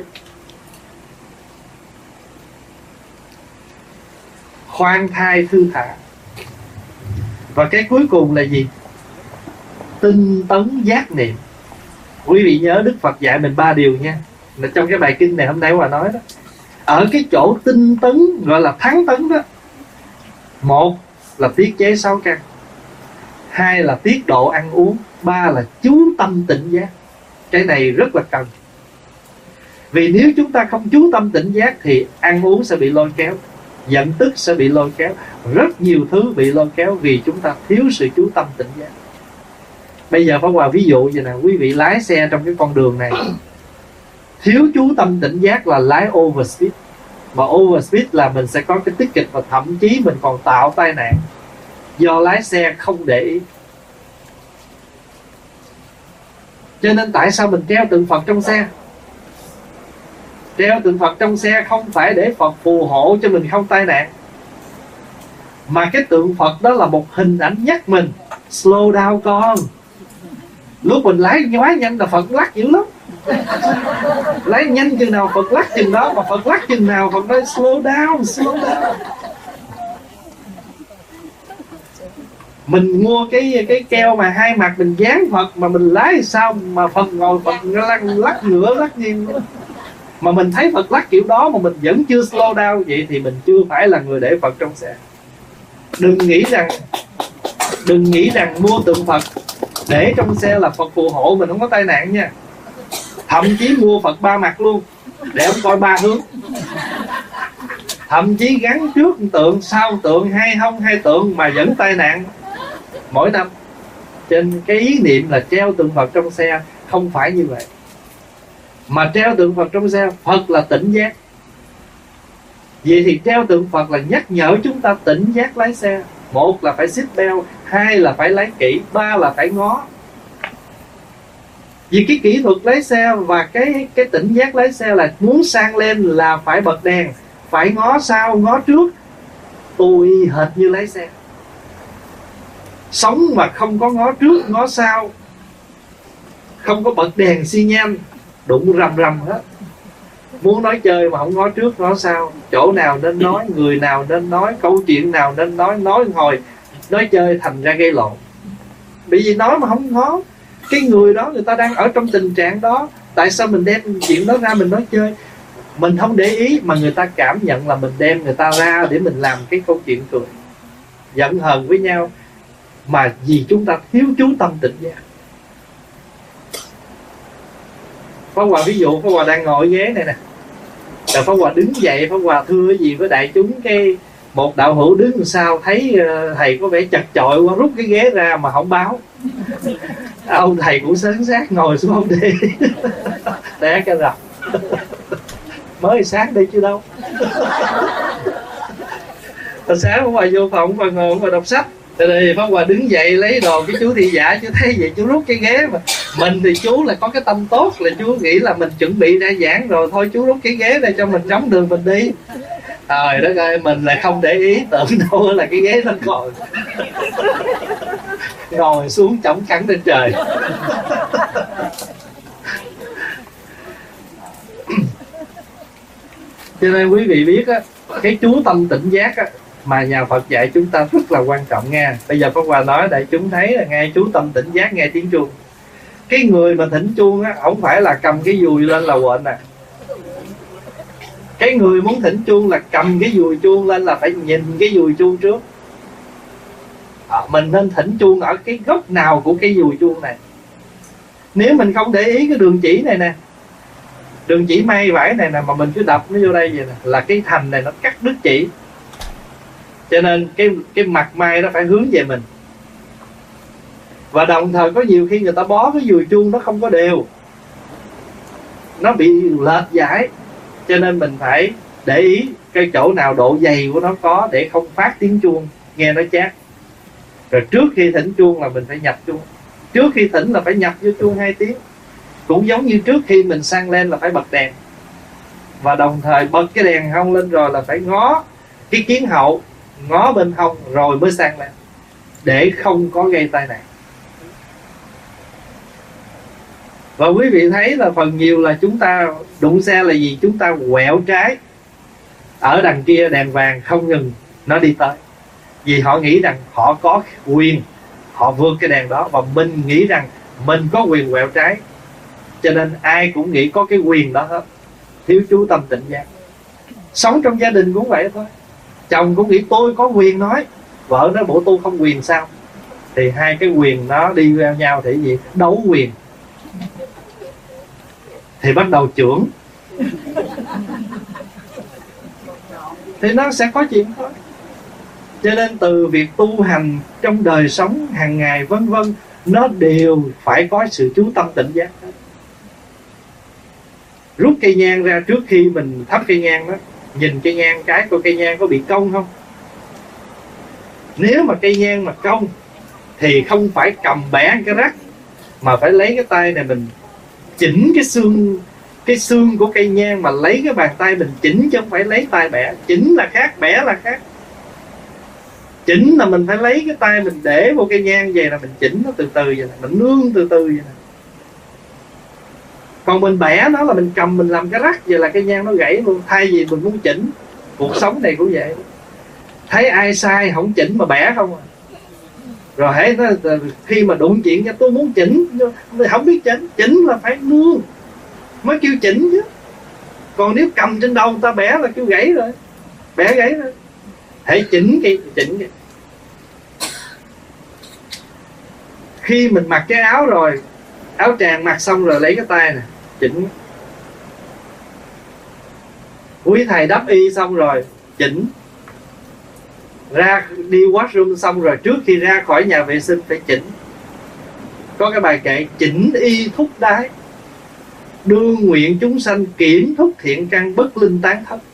Khoan thai thư thả. Và cái cuối cùng là gì? Tinh tấn giác niệm. Quý vị nhớ Đức Phật dạy mình ba điều nha, là trong cái bài kinh này hôm nay Hòa nói đó. Ở cái chỗ tinh tấn gọi là thắng tấn đó, một là tiết chế sáu căn, hai là tiết độ ăn uống, ba là chú tâm tỉnh giác. Cái này rất là cần. Vì nếu chúng ta không chú tâm tỉnh giác thì ăn uống sẽ bị lôi kéo, giận tức sẽ bị lôi kéo, rất nhiều thứ bị lôi kéo vì chúng ta thiếu sự chú tâm tỉnh giác. Bây giờ Pháp Hòa ví dụ vậy nè, quý vị lái xe trong cái con đường này, Thiếu chú tâm tỉnh giác là lái overspeed. Mà overspeed là mình sẽ có cái ticket, và thậm chí mình còn tạo tai nạn do lái xe không để ý. Cho nên tại sao mình treo tượng Phật trong xe? Treo tượng Phật trong xe không phải để Phật phù hộ cho mình không tai nạn, mà cái tượng Phật đó là một hình ảnh nhắc mình slow down con. Lúc mình lái quá nhanh là Phật lắc dữ lắm. Lái nhanh chừng nào Phật lắc chừng đó, mà Phật lắc chừng nào Phật nói slow down, slow down. Mình mua cái cái keo mà hai mặt mình dán Phật, mà mình lái sao mà Phật ngồi Phật lắc, lắc ngửa lắc nghiêng. Mà mình thấy Phật lắc kiểu đó mà mình vẫn chưa slow down, vậy thì mình chưa phải là người để Phật trong xe. Đừng nghĩ rằng Đừng nghĩ rằng mua tượng Phật để trong xe là Phật phù hộ mình không có tai nạn nha. Thậm chí mua Phật ba mặt luôn, để ông coi ba hướng. Thậm chí gắn trước tượng, sau tượng, hai hông hai tượng mà vẫn tai nạn mỗi năm. Trên cái ý niệm là treo tượng Phật trong xe không phải như vậy. Mà treo tượng Phật trong xe, Phật là tỉnh giác. Vậy thì treo tượng Phật là nhắc nhở chúng ta tỉnh giác lái xe. Một là phải seat belt, hai là phải lái kỹ, ba là phải ngó. Vì cái kỹ thuật lái xe và cái cái tỉnh giác lái xe là muốn sang lên là phải bật đèn, phải ngó sau, ngó trước. Tôi hệt như lái xe. Sống mà không có ngó trước, ngó sau, không có bật đèn xi nhan, đụng rầm rầm hết. Muốn nói chơi mà không ngó trước ngó sau, chỗ nào nên nói, người nào nên nói, câu chuyện nào nên nói, nói hồi nói chơi thành ra gây lộn. Bởi vì nói mà không ngó, cái người đó người ta đang ở trong tình trạng đó, tại sao mình đem chuyện đó ra mình nói chơi? Mình không để ý mà người ta cảm nhận là mình đem người ta ra để mình làm cái câu chuyện cười, giận hờn với nhau, mà vì chúng ta thiếu chú tâm tỉnh giác. Pháp Hòa ví dụ, Pháp Hòa đang ngồi ghế này nè, rồi Pháp Hòa đứng dậy, Pháp Hòa thưa cái gì với đại chúng, cái một đạo hữu đứng làm sao thấy thầy có vẻ chật chội quá, rút cái ghế ra mà không báo. Ông thầy cũng sến sát ngồi xuống không đi. Té cái rập. Mới sáng đi chứ đâu. Hồi sáng Pháp Hòa vô phòng, Pháp Hòa ngồi, Pháp Hòa đọc sách. Từ đây Pháp Hòa đứng dậy lấy đồ, cái chú thị giả chú thấy vậy chú rút cái ghế. Mà mình thì chú là có cái tâm tốt, là chú nghĩ là mình chuẩn bị ra giảng rồi, thôi chú rút cái ghế đây cho mình trống đường mình đi. Trời đất ơi, mình lại không để ý, tưởng đâu là cái ghế nó ngồi. Ngồi xuống chổng cẳng trên trời. Cho nên quý vị biết á, cái chú tâm tỉnh giác á, mà nhà Phật dạy chúng ta rất là quan trọng nha. Bây giờ Pháp Hòa nói đại chúng thấy là nghe chú tâm tỉnh giác, nghe tiếng chuông. Cái người mà thỉnh chuông á, không phải là cầm cái dùi lên là quên nè. Cái người muốn thỉnh chuông là cầm cái dùi chuông lên là phải nhìn cái dùi chuông trước. À, mình nên thỉnh chuông ở cái góc nào của cái dùi chuông này. Nếu mình không để ý cái đường chỉ này nè, đường chỉ may vải này nè, mà mình cứ đập nó vô đây vậy nè, là cái thành này nó cắt đứt chỉ. Cho nên cái cái mặt may nó phải hướng về mình. Và đồng thời có nhiều khi người ta bó cái dùi chuông nó không có đều, nó bị lệch giải. Cho nên mình phải để ý cái chỗ nào độ dày của nó có, để không phát tiếng chuông nghe nó chát. Rồi trước khi thỉnh chuông là mình phải nhập chuông. Trước khi thỉnh là phải nhập vô chuông hai tiếng. Cũng giống như trước khi mình sang lên là phải bật đèn. Và đồng thời bật cái đèn hông lên rồi là phải ngó cái kiến hậu, ngó bên hông rồi mới sang lên, để không có gây tai nạn. Và quý vị thấy là phần nhiều là chúng ta đụng xe là gì? Chúng ta quẹo trái. Ở đằng kia đèn vàng không ngừng, nó đi tới. Vì họ nghĩ rằng họ có quyền, họ vượt cái đèn đó. Và mình nghĩ rằng mình có quyền quẹo trái. Cho nên ai cũng nghĩ có cái quyền đó hết. Thiếu chú tâm tỉnh giác. Sống trong gia đình cũng vậy thôi. Chồng cũng nghĩ tôi có quyền nói, vợ nói bộ tôi không quyền sao? Thì hai cái quyền nó đi vào nhau thì gì? Đấu quyền. Thì bắt đầu chưởng. Thì nó sẽ có chuyện thôi. Cho nên từ việc tu hành trong đời sống hàng ngày vân vân, nó đều phải có sự chú tâm tỉnh giác. Rút cây nhang ra trước khi mình thắp cây nhang đó, nhìn cây nhang cái coi cây nhang có bị cong không. Nếu mà cây nhang mà cong thì không phải cầm bẻ cái rắc, mà phải lấy cái tay này mình chỉnh cái xương, cái xương của cây nhang, mà lấy cái bàn tay mình chỉnh, chứ không phải lấy tay bẻ. Chỉnh là khác, bẻ là khác. Chỉnh là mình phải lấy cái tay mình để vô cây nhang vậy, là mình chỉnh nó từ từ vậy nè, mình nương từ từ vậy nè. Còn mình bẻ nó là mình cầm mình làm cái rắc, vậy là cây nhang nó gãy luôn. Thay vì mình muốn chỉnh, cuộc sống này cũng vậy. Thấy ai sai không chỉnh mà bẻ không à. Rồi hãy nó, khi mà đụng chuyện cho tôi muốn chỉnh, không biết chỉnh. Chỉnh là phải nương mới kêu chỉnh chứ. Còn nếu cầm trên đầu người ta bẻ là kêu gãy rồi, bẻ gãy rồi. Hãy chỉnh cái chỉnh cái. Khi mình mặc cái áo rồi, áo tràng mặc xong rồi, lấy cái tay nè chỉnh. Quý thầy đắp y xong rồi chỉnh. Ra đi washroom xong rồi, trước khi ra khỏi nhà vệ sinh phải chỉnh. Có cái bài kệ chỉnh y thúc đái, đương nguyện chúng sanh kiểm thúc thiện căn, bất linh tán thất.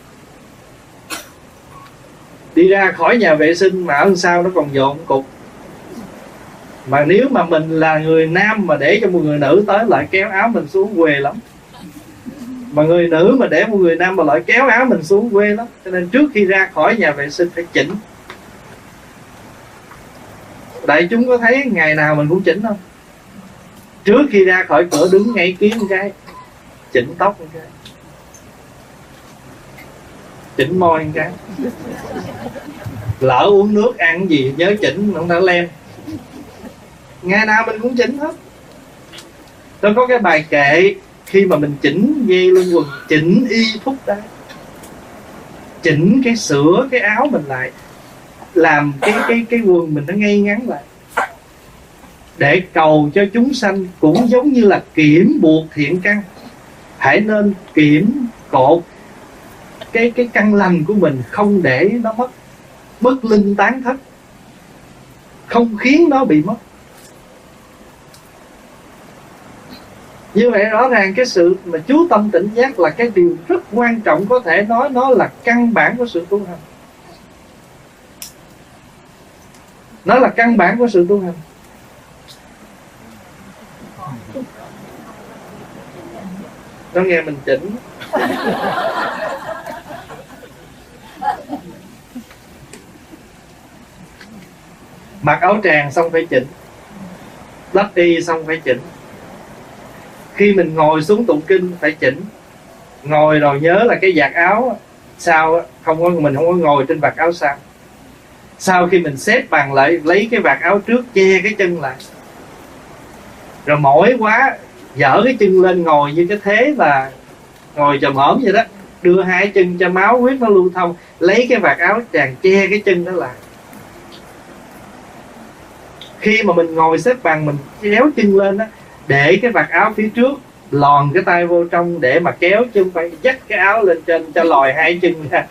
Đi ra khỏi nhà vệ sinh mà ở sau nó còn dọn cục. Mà nếu mà mình là người nam mà để cho một người nữ tới lại kéo áo mình xuống, quê lắm. Mà người nữ mà để một người nam mà lại kéo áo mình xuống, quê lắm. Cho nên trước khi ra khỏi nhà vệ sinh phải chỉnh. Đại chúng có thấy ngày nào mình cũng chỉnh không? Trước khi ra khỏi cửa đứng ngay kiếm một cái, chỉnh tóc một cái, chỉnh môi một cái. Lỡ uống nước ăn gì nhớ chỉnh, không đã lem. Ngày nào mình cũng chỉnh hết. Nó có cái bài kệ khi mà mình chỉnh dây lưng quần, chỉnh y thúc đái, chỉnh cái sửa cái áo mình lại, làm cái cái cái quần mình nó ngay ngắn lại, để cầu cho chúng sanh. Cũng giống như là kiểm buộc thiện căn. Hãy nên kiểm cột cái cái căn lành của mình, không để nó mất, bất linh tán thất, không khiến nó bị mất. Như vậy rõ ràng cái sự mà chú tâm tỉnh giác là cái điều rất quan trọng, có thể nói nó là căn bản của sự tu hành. Nó là căn bản của sự tu hành. Nó nghe mình chỉnh. Mặc áo tràng xong phải chỉnh, đắp y xong phải chỉnh. Khi mình ngồi xuống tụng kinh phải chỉnh. Ngồi rồi nhớ là cái vạt áo sau không có, mình không có ngồi trên vạt áo sau. Sau khi mình xếp bằng lại, lấy cái vạt áo trước che cái chân lại. Rồi mỏi quá dở cái chân lên, ngồi như cái thế là ngồi chồm hổm vậy đó, đưa hai chân cho máu huyết nó lưu thông, lấy cái vạt áo tràn che cái chân đó lại. Khi mà mình ngồi xếp bằng, mình kéo chân lên đó, để cái vạt áo phía trước, lòn cái tay vô trong để mà kéo, chứ không phải dắt cái áo lên trên cho lòi hai chân ra.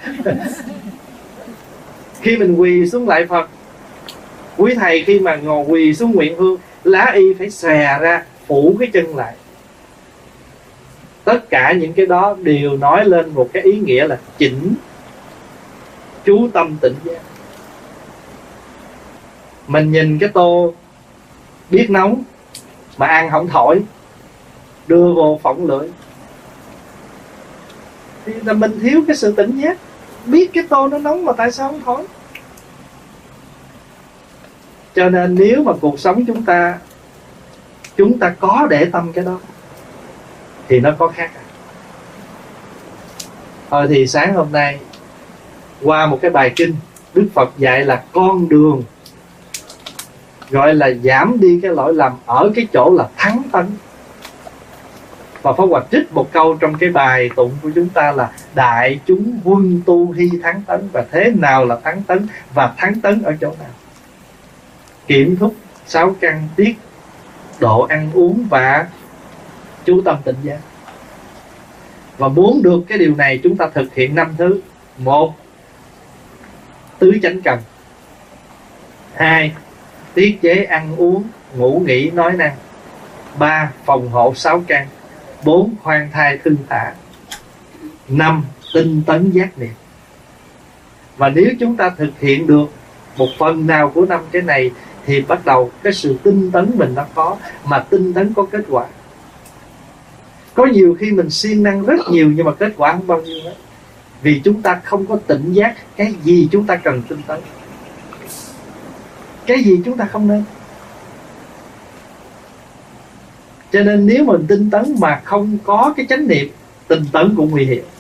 Khi mình quỳ xuống lại Phật, quý thầy khi mà ngồi quỳ xuống nguyện hương, lá y phải xòe ra phủ cái chân lại. Tất cả những cái đó đều nói lên một cái ý nghĩa là chỉnh, chú tâm tỉnh giác. Mình nhìn cái tô biết nóng mà ăn không thổi, đưa vô phỏng lưỡi, thì là mình thiếu cái sự tỉnh giác. Biết cái tô nó nóng mà tại sao không thổi? Cho nên nếu mà cuộc sống chúng ta Chúng ta có để tâm cái đó thì nó có khác. Thôi thì sáng hôm nay qua một cái bài kinh, Đức Phật dạy là con đường, gọi là giảm đi cái lỗi lầm ở cái chỗ là thắng tấn. Và Pháp Hòa trích một câu trong cái bài tụng của chúng ta là đại chúng quân tu hy thắng tấn. Và thế nào là thắng tấn? Và thắng tấn ở chỗ nào? Kiểm thúc sáu căn, tiết độ ăn uống và chú tâm tỉnh giác. Và muốn được cái điều này, chúng ta thực hiện năm thứ. Một, tứ chánh cần. Hai, tiết chế ăn uống, ngủ nghỉ nói năng. Ba, phòng hộ sáu căn. Bốn, khoan thai thương thả. Năm, tinh tấn giác niệm. Và nếu chúng ta thực hiện được một phần nào của năm cái này thì bắt đầu cái sự tinh tấn mình nó có, mà tinh tấn có kết quả. Có nhiều khi mình siêng năng rất nhiều nhưng mà kết quả không bao nhiêu hết, vì chúng ta không có tỉnh giác cái gì chúng ta cần tinh tấn, cái gì chúng ta không nên. Cho nên nếu mình tinh tấn mà không có cái chánh niệm, tinh tấn cũng nguy hiểm.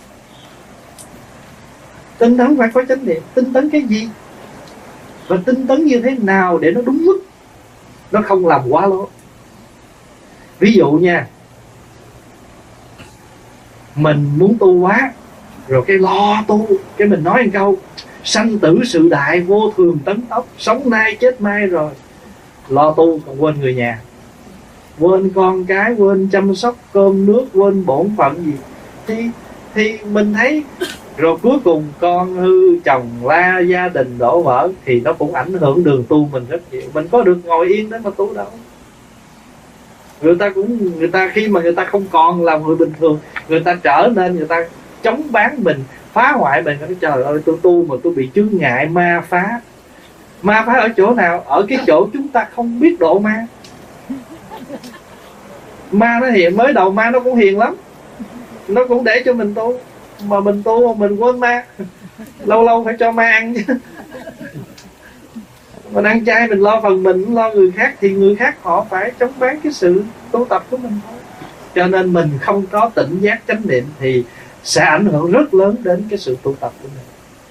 Tinh tấn phải có chánh niệm. Tinh tấn cái gì và tinh tấn như thế nào để nó đúng mức, nó không làm quá lố. Ví dụ nha, mình muốn tu quá, rồi cái lo tu, cái mình nói một câu sanh tử sự đại, vô thường tấn tốc, sống nay chết mai, rồi lo tu còn quên người nhà, quên con cái, quên chăm sóc cơm nước, quên bổn phận gì, thì thì mình thấy rồi cuối cùng con hư, chồng la, gia đình đổ vỡ, thì nó cũng ảnh hưởng đường tu mình rất nhiều. Mình có được ngồi yên để mà tu đâu. Người ta cũng người ta khi mà người ta không còn là người bình thường, người ta trở nên người ta chống bán mình, phá hoại mình. Nói trời ơi, tôi tu mà tôi bị chướng ngại ma phá. Ma phá ở chỗ nào? Ở cái chỗ chúng ta không biết độ ma. Ma nó hiện, mới đầu ma nó cũng hiền lắm, nó cũng để cho mình tu, mà mình tu mà mình quên ma. Lâu lâu phải cho ma ăn chứ. Mình ăn chay mình lo phần mình, lo người khác, thì người khác họ phải chống bán cái sự tu tập của mình thôi. Cho nên mình không có tỉnh giác chánh niệm thì sẽ ảnh hưởng rất lớn đến cái sự tu tập của mình.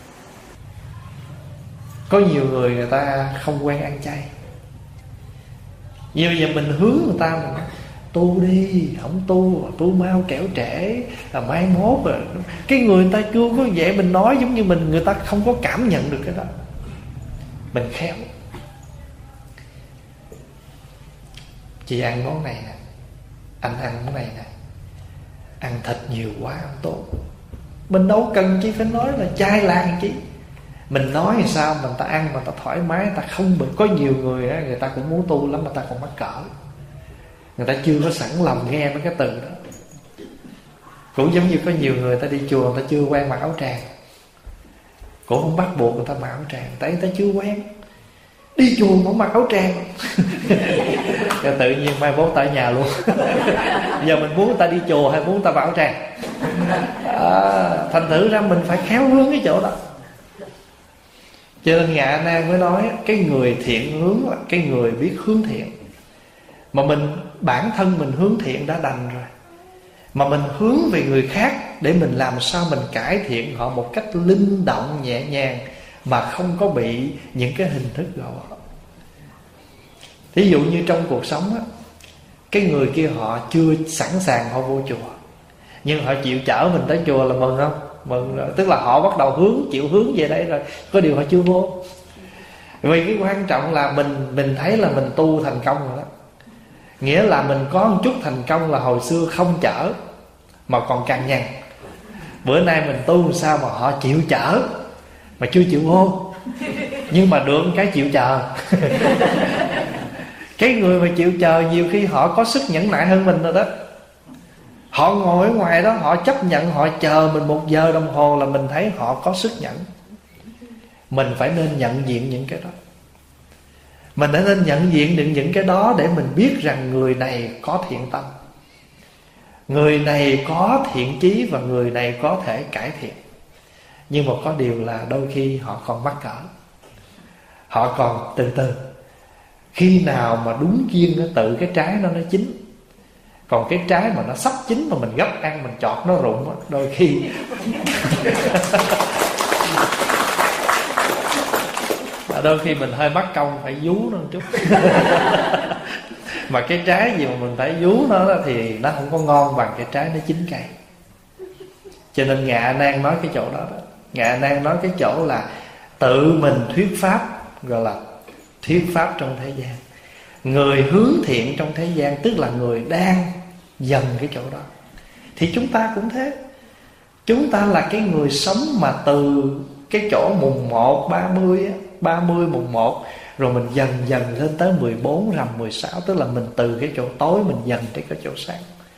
Có nhiều người người ta không quen ăn chay, nhiều giờ mình hướng người ta mình tu đi, không tu tu mau kẻo trễ là mai mốt rồi. Cái người ta chưa có vậy, mình nói giống như mình, người ta không có cảm nhận được cái đó. Mình khéo, chị ăn món này nè, anh ăn món này nè, ăn thịt nhiều quá không tốt. Mình đâu cần chi phải nói là chay làng chi. Mình nói thì sao mà người ta ăn mà người ta thoải mái, người ta không bệnh. Có nhiều người đó, người ta cũng muốn tu lắm mà ta còn mắc cỡ, người ta chưa có sẵn lòng nghe mấy cái từ đó. Cũng giống như có nhiều người ta đi chùa, người ta chưa quen mặc áo tràng, cũng không bắt buộc người ta mặc áo tràng, tại người ta chưa quen. Đi chùa mà mặc áo tràng rồi tự nhiên mai mốt tại nhà luôn. Giờ mình muốn người ta đi chùa hay muốn người ta mặc áo tràng? À, thành thử ra mình phải khéo hướng cái chỗ đó. Cho nên Ngài A Nan mới nói cái người thiện hướng là cái người biết hướng thiện. Mà mình bản thân mình hướng thiện đã đành rồi, mà mình hướng về người khác để mình làm sao mình cải thiện họ một cách linh động nhẹ nhàng, mà không có bị những cái hình thức gò bó. Thí dụ như trong cuộc sống á, cái người kia họ chưa sẵn sàng họ vô chùa, nhưng họ chịu chở mình tới chùa là mừng không? Mừng rồi. Tức là họ bắt đầu hướng, chịu hướng về đây rồi. Có điều họ chưa vô. Vì cái quan trọng là mình mình thấy là mình tu thành công rồi đó. Nghĩa là mình có một chút thành công là hồi xưa không chở mà còn càng nhằn. Bữa nay mình tu làm sao mà họ chịu chở mà chưa chịu vô, nhưng mà được cái chịu chờ. Cái người mà chịu chờ nhiều khi họ có sức nhẫn nại hơn mình rồi đó. Họ ngồi ở ngoài đó, họ chấp nhận, họ chờ mình một giờ đồng hồ là mình thấy họ có sức nhẫn. Mình phải nên nhận diện những cái đó. Mình đã nên nhận diện được những cái đó để mình biết rằng người này có thiện tâm, người này có thiện chí, và người này có thể cải thiện. Nhưng mà có điều là đôi khi họ còn mắc cỡ, họ còn từ từ. Khi nào mà đúng duyên nó tự cái trái nó nó chín. Còn cái trái mà nó sắp chín mà mình gấp ăn, mình chọt nó rụng đó, đôi khi đôi khi mình hơi mắc công phải vú nó một chút. Mà cái trái gì mà mình phải vú nó đó, thì nó không có ngon bằng cái trái nó chín cây. Cho nên Ngài A Nan nói cái chỗ đó, đó. Ngài A Nan nói cái chỗ là tự mình thuyết pháp, gọi là thuyết pháp trong thế gian. Người hướng thiện trong thế gian tức là người đang dần cái chỗ đó. Thì chúng ta cũng thế. Chúng ta là cái người sống mà từ cái chỗ mùng một, ba mươi á, ba mươi mùng một, rồi mình dần dần lên tới mười bốn, rằm mười sáu. Tức là mình từ cái chỗ tối mình dần tới cái chỗ sáng.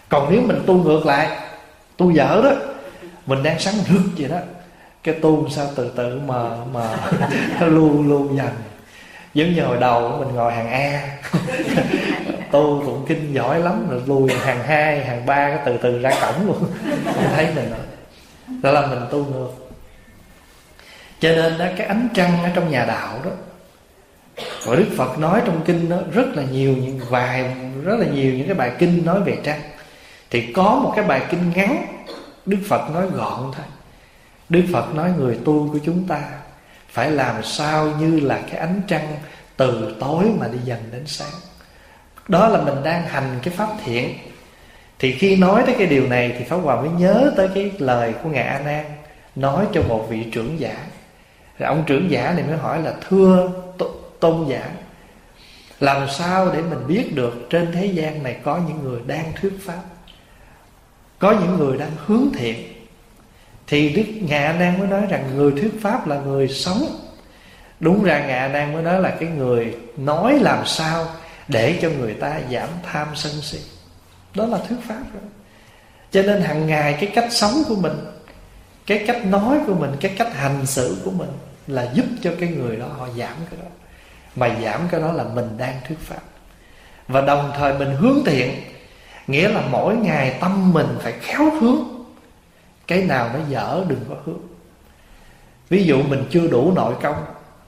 Còn nếu mình tu ngược lại, tu dở đó, mình đang sáng rực vậy đó, cái tu sao từ từ mà mà nó luôn luôn dần. Giống như hồi đầu mình ngồi hàng A tu tụng kinh giỏi lắm, rồi lùi hàng hai, hàng ba, cái từ từ ra cổng luôn không thấy mình nữa. Đó là mình tu ngược. Cho nên đó, cái ánh trăng ở trong nhà đạo đó, và Đức Phật nói trong kinh đó rất là nhiều, những vài rất là nhiều những cái bài kinh nói về trăng. Thì có một cái bài kinh ngắn Đức Phật nói gọn thôi. Đức Phật nói người tu của chúng ta phải làm sao như là cái ánh trăng từ tối mà đi dần đến sáng. Đó là mình đang hành cái pháp thiện. Thì khi nói tới cái điều này thì Pháp Hòa mới nhớ tới cái lời của Ngài A Nan nói cho một vị trưởng giả. Rồi ông trưởng giả này mới hỏi là: thưa tôn giả, làm sao để mình biết được trên thế gian này có những người đang thuyết pháp, có những người đang hướng thiện? Thì Đức Ngài A Nan mới nói rằng người thuyết pháp là người sống. Đúng ra Ngài A Nan mới nói là cái người nói làm sao để cho người ta giảm tham sân si. Đó là thuyết pháp rồi. Cho nên hàng ngày cái cách sống của mình, cái cách nói của mình, cái cách hành xử của mình là giúp cho cái người đó họ giảm cái đó. Mà giảm cái đó là mình đang thuyết pháp. Và đồng thời mình hướng thiện, nghĩa là mỗi ngày tâm mình phải khéo hướng. Cái nào nó dở đừng có hướng. Ví dụ mình chưa đủ nội công,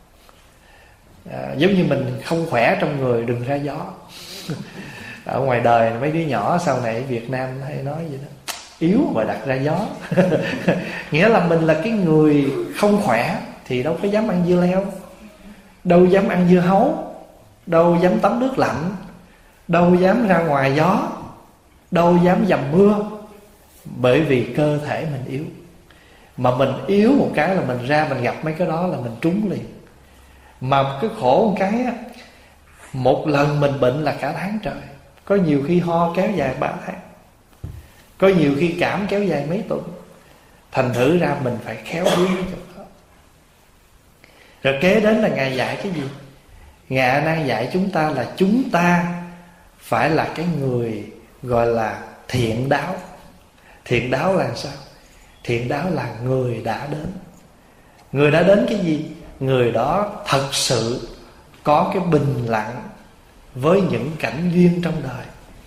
à, giống như mình không khỏe trong người đừng ra gió. Ở ngoài đời mấy đứa nhỏ sau này ở Việt Nam hay nói vậy đó: yếu mà đặt ra gió. Nghĩa là mình là cái người không khỏe thì đâu có dám ăn dưa leo, đâu dám ăn dưa hấu, đâu dám tắm nước lạnh, đâu dám ra ngoài gió, đâu dám dầm mưa. Bởi vì cơ thể mình yếu. Mà mình yếu một cái là mình ra mình gặp mấy cái đó là mình trúng liền. Mà cái khổ một cái á, một lần mình bệnh là cả tháng trời. Có nhiều khi ho kéo dài ba tháng, có nhiều khi cảm kéo dài mấy tuần. Thành thử ra mình phải khéo hướng cái chỗ đó. Rồi kế đến là Ngài dạy cái gì? Ngài A Nan dạy chúng ta là chúng ta phải là cái người gọi là thiện đáo. Thiện đáo là sao? Thiện đáo là người đã đến. Người đã đến cái gì? Người đó thật sự có cái bình lặng với những cảnh duyên trong đời.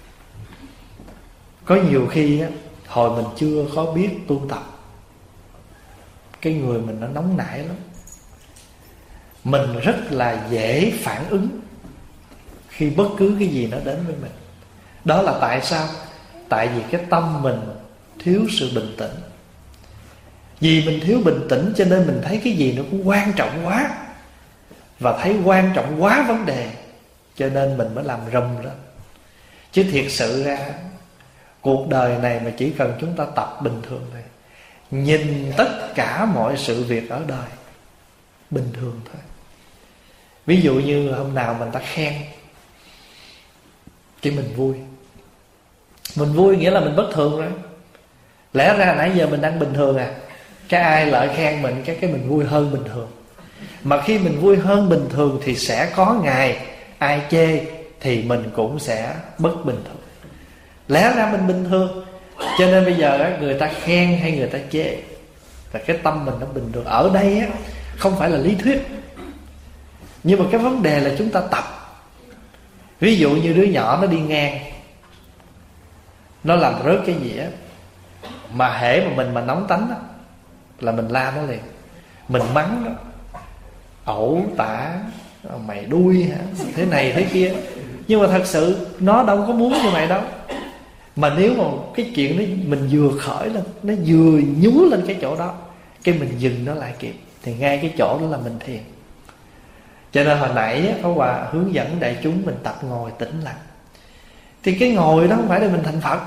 Có nhiều khi á, hồi mình chưa có biết tu tập, cái người mình nó nóng nảy lắm. Mình rất là dễ phản ứng khi bất cứ cái gì nó đến với mình. Đó là tại sao? Tại vì cái tâm mình thiếu sự bình tĩnh. Vì mình thiếu bình tĩnh cho nên mình thấy cái gì nó cũng quan trọng quá, và thấy quan trọng quá vấn đề, cho nên mình mới làm rầm ra. Chứ thiệt sự ra cuộc đời này mà chỉ cần chúng ta tập bình thường này, nhìn tất cả mọi sự việc ở đời bình thường thôi. Ví dụ như hôm nào mình ta khen cái mình vui. Mình vui nghĩa là mình bất thường rồi. Lẽ ra nãy giờ mình đang bình thường à, cái ai lại khen mình, cái cái mình vui hơn bình thường. Mà khi mình vui hơn bình thường thì sẽ có ngày ai chê thì mình cũng sẽ bất bình thường. Lẽ ra mình bình thường, cho nên bây giờ người ta khen hay người ta chê là cái tâm mình nó bình thường. Ở đây á, không phải là lý thuyết, nhưng mà cái vấn đề là chúng ta tập. Ví dụ như đứa nhỏ nó đi ngang, nó làm rớt cái gì á, mà hễ mà mình mà nóng tánh á, là mình la nó liền, mình mắng nó: ẩu tả, mày đuôi hả, thế này thế kia. Nhưng mà thật sự nó đâu có muốn như vậy đâu. Mà nếu mà cái chuyện đó mình vừa khởi lên, nó vừa nhú lên cái chỗ đó, cái mình dừng nó lại kịp, thì ngay cái chỗ đó là mình thiền. Cho nên hồi nãy Pháp Hòa hướng dẫn đại chúng mình tập ngồi tĩnh lặng. Thì cái ngồi đó không phải để mình thành Phật,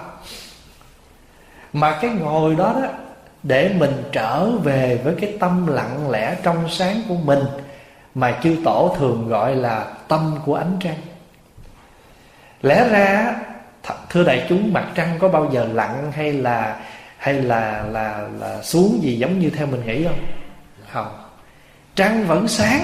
mà cái ngồi đó đó để mình trở về với cái tâm lặng lẽ trong sáng của mình, mà chư tổ thường gọi là tâm của ánh trăng. Lẽ ra thưa đại chúng, mặt trăng có bao giờ lặn hay là hay là là là xuống gì giống như theo mình nghĩ không? Không. Trăng vẫn sáng.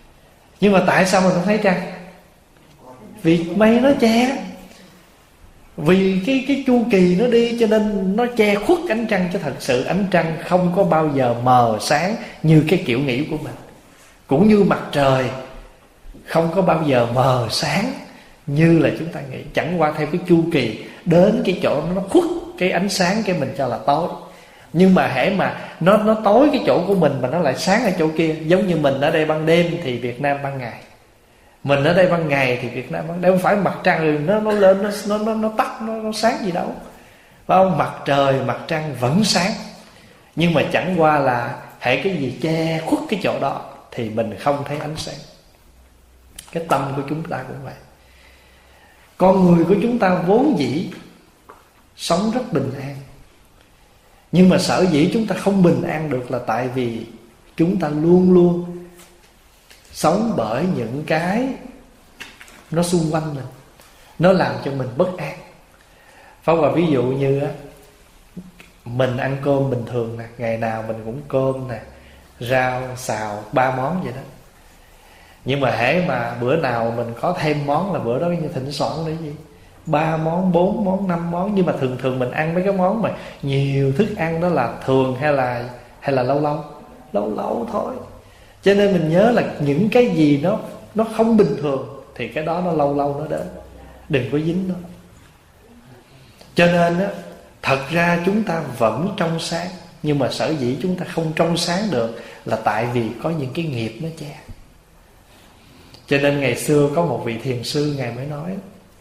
Nhưng mà tại sao mình không thấy trăng? Vì mây nó che. Vì cái cái chu kỳ nó đi, cho nên nó che khuất ánh trăng. Cho thật sự ánh trăng không có bao giờ mờ sáng như cái kiểu nghĩ của mình. Cũng như mặt trời không có bao giờ mờ sáng như là chúng ta nghĩ. Chẳng qua theo cái chu kỳ đến cái chỗ nó khuất cái ánh sáng, cái mình cho là tối. Nhưng mà hễ mà nó nó tối cái chỗ của mình mà nó lại sáng ở chỗ kia. Giống như mình ở đây ban đêm thì Việt Nam ban ngày, mình ở đây ban ngày thì Việt Nam ban đêm. Không phải mặt trăng nó nó lên nó nó nó, nó tắt nó, nó sáng gì đâu, phải không? Mặt trời mặt trăng vẫn sáng, nhưng mà chẳng qua là hễ cái gì che khuất cái chỗ đó thì mình không thấy ánh sáng. Cái tâm của chúng ta cũng vậy. Con người của chúng ta vốn dĩ sống rất bình an, nhưng mà sở dĩ chúng ta không bình an được là tại vì chúng ta luôn luôn sống bởi những cái nó xung quanh mình, nó làm cho mình bất an. Phải không? Ví dụ như á, mình ăn cơm bình thường nè, ngày nào mình cũng cơm nè, rau, xào, ba món vậy đó. Nhưng mà hễ mà bữa nào mình có thêm món là bữa đó như thịnh soạn là gì, ba món, bốn món, năm món. Nhưng mà thường thường mình ăn mấy cái món mà nhiều thức ăn đó là thường hay là hay là lâu lâu lâu lâu thôi. Cho nên mình nhớ là những cái gì nó nó không bình thường thì cái đó nó lâu lâu nó đến, đừng có dính nó. Cho nên á, thật ra chúng ta vẫn trong sáng, nhưng mà sở dĩ chúng ta không trong sáng được là tại vì có những cái nghiệp nó che. Cho nên ngày xưa có một vị thiền sư, ngài mới nói,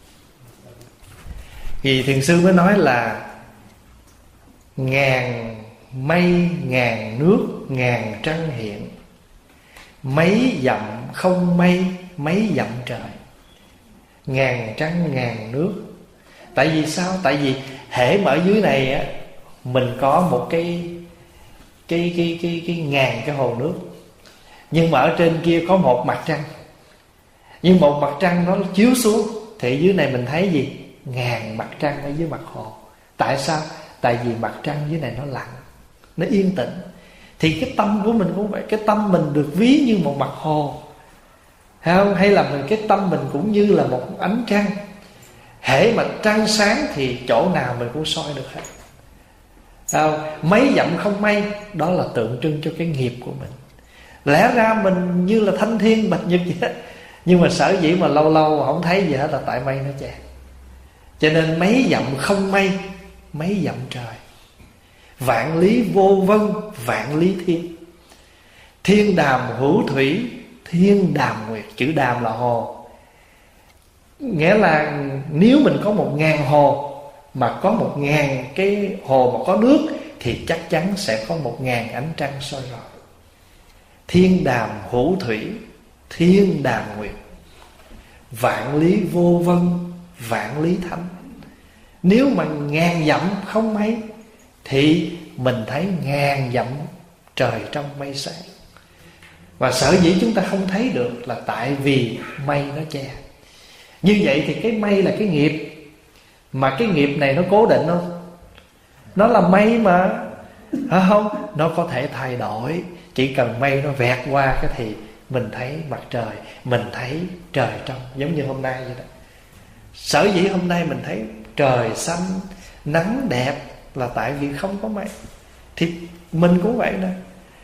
thì thiền sư mới nói là ngàn mây ngàn nước ngàn trăng hiện, mấy dặm không mây mấy dặm trời. Ngàn trăng ngàn nước. Tại vì sao? Tại vì hễ mà ở dưới này á, mình có một cái cái cái cái cái ngàn cái hồ nước, nhưng mà ở trên kia có một mặt trăng. Nhưng một mặt trăng nó chiếu xuống thì dưới này mình thấy gì? Ngàn mặt trăng ở dưới mặt hồ. Tại sao? Tại vì mặt trăng dưới này nó lặng, nó yên tĩnh. Thì cái tâm của mình cũng vậy. Cái tâm mình được ví như một mặt hồ, hay không? Hay là mình, cái tâm mình cũng như là một ánh trăng. Hễ mà trăng sáng thì chỗ nào mình cũng soi được hết, không? Mấy dặm không mây, đó là tượng trưng cho cái nghiệp của mình. Lẽ ra mình như là thanh thiên bạch nhật vậy đó, nhưng mà sở dĩ mà lâu lâu không thấy gì hết là tại mây nó che. Cho nên mấy dặm không mây mấy dặm trời. Vạn lý vô vân vạn lý thiên. Thiên đàm hữu thủy thiên đàm nguyệt. Chữ đàm là hồ. Nghĩa là nếu mình có một ngàn hồ mà có một ngàn cái hồ mà có nước thì chắc chắn sẽ có một ngàn ánh trăng soi rọi. Thiên đàm hữu thủy thiên đàm nguyệt. Vạn lý vô vân vạn lý thánh. Nếu mà ngàn dặm không mây thì mình thấy ngàn dặm trời trong mây sáng. Và sở dĩ chúng ta không thấy được là tại vì mây nó che. Như vậy thì cái mây là cái nghiệp. Mà cái nghiệp này nó cố định không? Nó là mây mà, phải không? Nó có thể thay đổi. Chỉ cần mây nó vẹt qua cái thì mình thấy mặt trời, mình thấy trời trong. Giống như hôm nay vậy đó. Sở dĩ hôm nay mình thấy trời xanh, nắng đẹp là tại vì không có mây. Thì mình cũng vậy nè.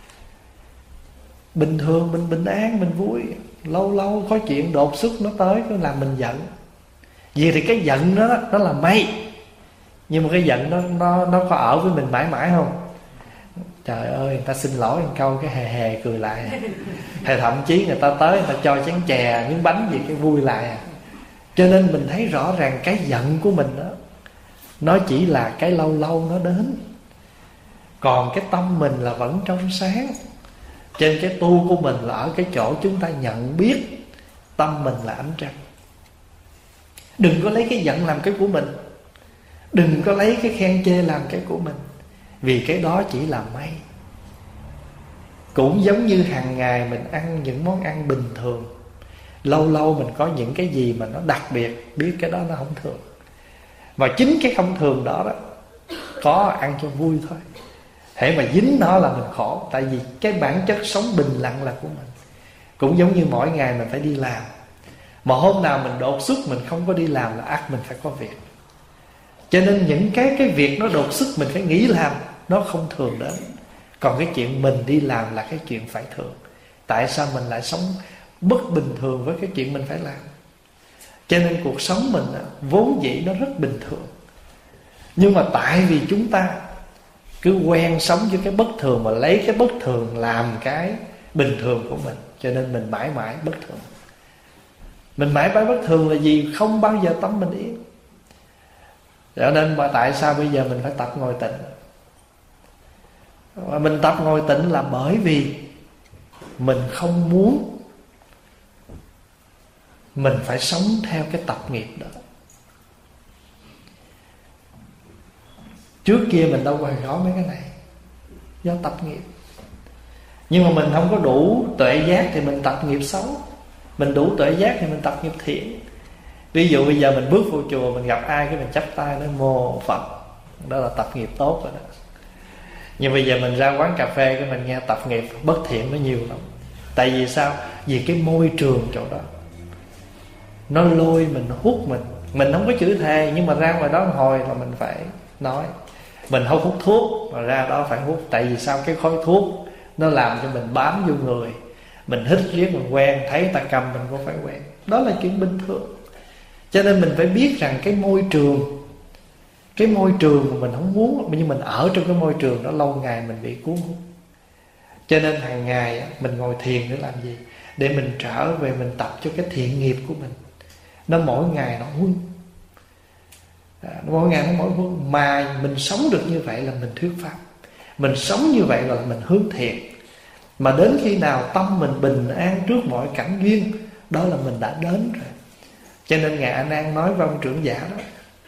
Bình thường mình bình an, mình vui. Lâu lâu có chuyện đột xuất nó tới, nó làm mình giận. Vì thì cái giận đó, nó là mây. Nhưng mà cái giận nó, nó, nó có ở với mình mãi mãi không? Trời ơi, người ta xin lỗi một câu cái hề hề cười lại. Hay thậm chí người ta tới, người ta cho chén chè, miếng bánh gì cái vui lại. Cho nên mình thấy rõ ràng cái giận của mình đó, nó chỉ là cái lâu lâu nó đến. Còn cái tâm mình là vẫn trong sáng. Trên cái tu của mình là ở cái chỗ chúng ta nhận biết tâm mình là ánh trăng. Đừng có lấy cái giận làm cái của mình, đừng có lấy cái khen chê làm cái của mình. Vì cái đó chỉ là mây. Cũng giống như hàng ngày mình ăn những món ăn bình thường, lâu lâu mình có những cái gì mà nó đặc biệt, biết cái đó nó không thường. Và chính cái không thường đó đó, có ăn cho vui thôi. Hễ mà dính nó là mình khổ. Tại vì cái bản chất sống bình lặng là của mình. Cũng giống như mỗi ngày mình phải đi làm, mà hôm nào mình đột xuất mình không có đi làm là ắt mình phải có việc. Cho nên những cái cái việc nó đột xuất mình phải nghĩ làm, nó không thường đến. Còn cái chuyện mình đi làm là cái chuyện phải thường. Tại sao mình lại sống bất bình thường với cái chuyện mình phải làm? Cho nên cuộc sống mình vốn dĩ nó rất bình thường. Nhưng mà tại vì chúng ta cứ quen sống với cái bất thường, mà lấy cái bất thường làm cái bình thường của mình, cho nên mình mãi mãi bất thường. Mình mãi mãi bất thường là gì? Không bao giờ tâm mình yên. Cho nên mà tại sao bây giờ mình phải tập ngồi tịnh? Và mình tập ngồi tịnh là bởi vì mình không muốn mình phải sống theo cái tập nghiệp đó. Trước kia mình đâu có rõ mấy cái này, do tập nghiệp. Nhưng mà mình không có đủ tuệ giác thì mình tập nghiệp xấu. Mình đủ tuệ giác thì mình tập nghiệp thiện. Ví dụ bây giờ mình bước vô chùa, mình gặp ai cái mình chắp tay nói mô Phật, đó là tập nghiệp tốt rồi đó. Nhưng bây giờ mình ra quán cà phê cái mình nghe tập nghiệp bất thiện nó nhiều lắm. Tại vì sao? Vì cái môi trường chỗ đó nó lôi mình, hút mình. Mình không có chữ thề, nhưng mà ra ngoài đó hồi là mình phải nói. Mình không hút thuốc mà ra đó phải hút. Tại vì sao? Cái khói thuốc nó làm cho mình bám vô người. Mình hít riết mình quen, thấy ta cầm mình cũng phải quen. Đó là chuyện bình thường. Cho nên mình phải biết rằng cái môi trường, cái môi trường mà mình không muốn, nhưng mình ở trong cái môi trường đó lâu ngày mình bị cuốn hút. Cho nên hàng ngày mình ngồi thiền để làm gì? Để mình trở về mình tập cho cái thiện nghiệp của mình. Nó mỗi ngày nó huân, à, mỗi ngày nó mỗi huân. Mà mình sống được như vậy là mình thuyết pháp. Mình sống như vậy là mình hướng thiện. Mà đến khi nào tâm mình bình an trước mọi cảnh duyên, đó là mình đã đến rồi. Cho nên Ngài A Nan nói với ông trưởng giả đó,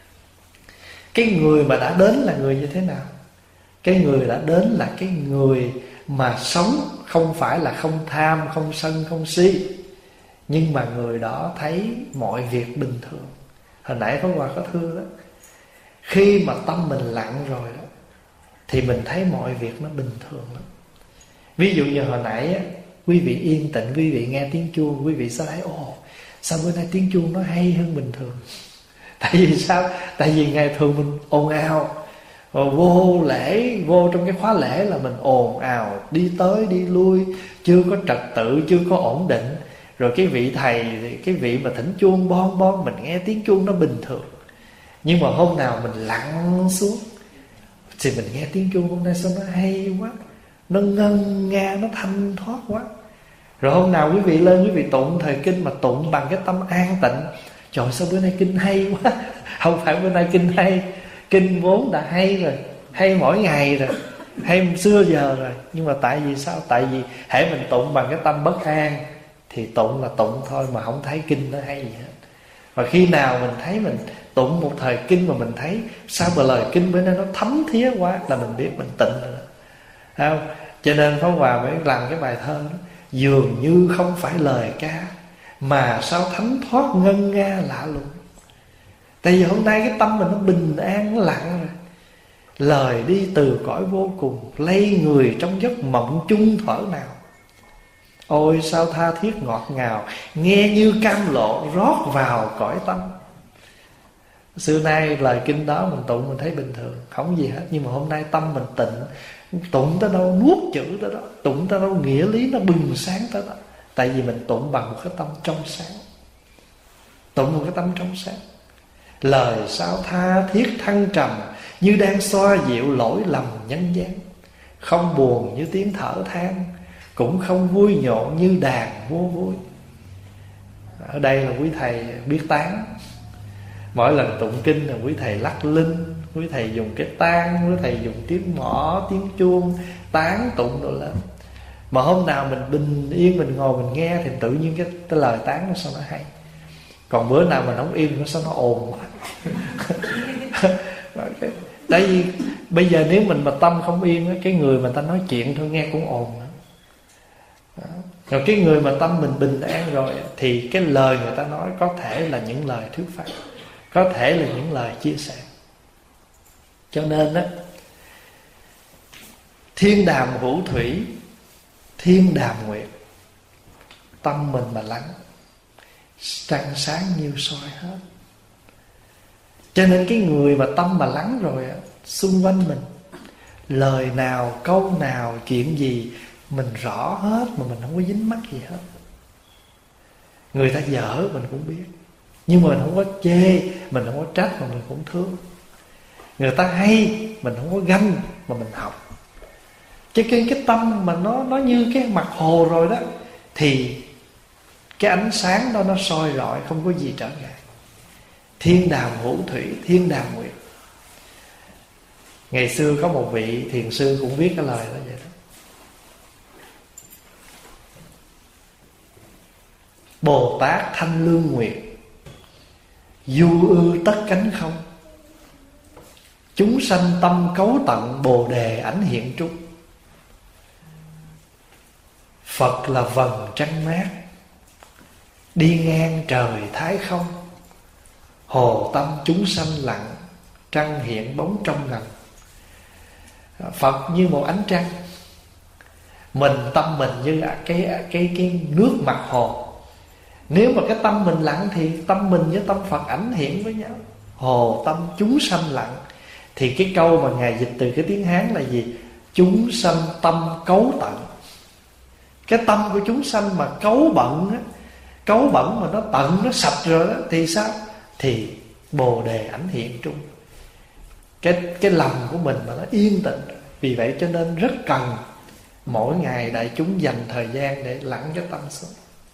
cái người mà đã đến là người như thế nào? Cái người đã đến là cái người mà sống không phải là không tham, không sân, không si, nhưng mà người đó thấy mọi việc bình thường. Hồi nãy Pháp Hòa có thưa đó, khi mà tâm mình lặng rồi đó thì mình thấy mọi việc nó bình thường lắm. Ví dụ như hồi nãy á, quý vị yên tĩnh, quý vị nghe tiếng chuông, quý vị sẽ thấy ồ, sao bữa nay tiếng chuông nó hay hơn bình thường? Tại vì sao? Tại vì ngày thường mình ồn ào, vô lễ, vô trong cái khóa lễ là mình ồn ào, đi tới đi lui, chưa có trật tự, chưa có ổn định. Rồi cái vị thầy, cái vị mà thỉnh chuông bon bon, mình nghe tiếng chuông nó bình thường. Nhưng mà hôm nào mình lặng xuống thì mình nghe tiếng chuông hôm nay sao nó hay quá, nó ngân nga, nó thanh thoát quá. Rồi hôm nào quý vị lên quý vị tụng thời kinh mà tụng bằng cái tâm an tịnh, trời sao bữa nay kinh hay quá. Không phải bữa nay kinh hay, kinh vốn đã hay rồi, hay mỗi ngày rồi, hay xưa giờ rồi. Nhưng mà tại vì sao? Tại vì hễ mình tụng bằng cái tâm bất an thì tụng là tụng thôi, mà không thấy kinh nó hay gì hết. Và khi nào mình thấy mình tụng một thời kinh mà mình thấy sao mà lời kinh bữa nay nó thấm thía quá, là mình biết mình tịnh rồi đó. Không? Cho nên Pháp Hòa mới làm cái bài thơ đó, dường như không phải lời ca mà sao thánh thoát ngân nga lạ lùng. Tại vì hôm nay cái tâm mình nó bình an, nó lặng rồi. Lời đi từ cõi vô cùng, lay người trong giấc mộng chung thở nào. Ôi sao tha thiết ngọt ngào, nghe như cam lộ rót vào cõi tâm. Xưa nay lời kinh đó mình tụng mình thấy bình thường, không gì hết. Nhưng mà hôm nay tâm mình tịnh, tụng tới đâu nuốt chữ tới đó, tụng tới đâu nghĩa lý nó bừng sáng tới đó. Tại vì mình tụng bằng một cái tâm trong sáng, tụng một cái tâm trong sáng. Lời sao tha thiết thăng trầm, như đang xoa dịu lỗi lầm nhân gian. Không buồn như tiếng thở than, cũng không vui nhộn như đàn vô vui. Ở đây là quý thầy biết tán. Mỗi lần tụng kinh là quý thầy lắc linh, quý thầy dùng cái tang, quý thầy dùng tiếng mõ, tiếng chuông, tán tụng đồ lên. Mà hôm nào mình bình yên, mình ngồi mình nghe thì tự nhiên cái, cái lời tán nó sao nó hay. Còn bữa nào mình không yên nó sao nó ồn quá. Tại vì bây giờ nếu mình mà tâm không yên, cái người mà ta nói chuyện thôi nghe cũng ồn nữa. Rồi cái người mà tâm mình bình an rồi thì cái lời người ta nói có thể là những lời thuyết pháp, có thể là những lời chia sẻ. Cho nên á, thiên đàm hữu thủy, thiên đàm nguyệt, tâm mình mà lắng, trăng sáng như soi hết. Cho nên cái người mà tâm mà lắng rồi á, xung quanh mình lời nào, câu nào, chuyện gì mình rõ hết mà mình không có dính mắc gì hết. Người ta dở mình cũng biết, nhưng mà mình không có chê, mình không có trách mà mình cũng thương. Người ta hay mình không có ganh mà mình học. Chứ cái, cái tâm mà nó, nó như cái mặt hồ rồi đó, thì cái ánh sáng đó nó soi rọi, không có gì trở ngại. Thiên đàm hữu thủy, thiên đàm nguyệt. Ngày xưa có một vị thiền sư cũng viết cái lời đó vậy đó. Bồ Tát thanh lương nguyệt, du ư tất cánh không. Chúng sanh tâm cấu tận, bồ đề ảnh hiện trung. Phật là vầng trăng mát, đi ngang trời thái không. Hồ tâm chúng sanh lặng, trăng hiện bóng trong ngần. Phật như một ánh trăng, mình tâm mình như cái, cái, cái nước mặt hồ. Nếu mà cái tâm mình lặng thì tâm mình với tâm Phật ảnh hiện với nhau. Hồ tâm chúng sanh lặng. Thì cái câu mà Ngài dịch từ cái tiếng Hán là gì? Chúng sanh tâm cấu tận. Cái tâm của chúng sanh mà cấu bận á, cấu bẩn mà nó tận, nó sạch rồi đó, thì sao? Thì bồ đề ảnh hiện trung. Cái, cái lòng của mình mà nó yên tĩnh. Vì vậy cho nên rất cần mỗi ngày đại chúng dành thời gian để lắng cái tâm xuống.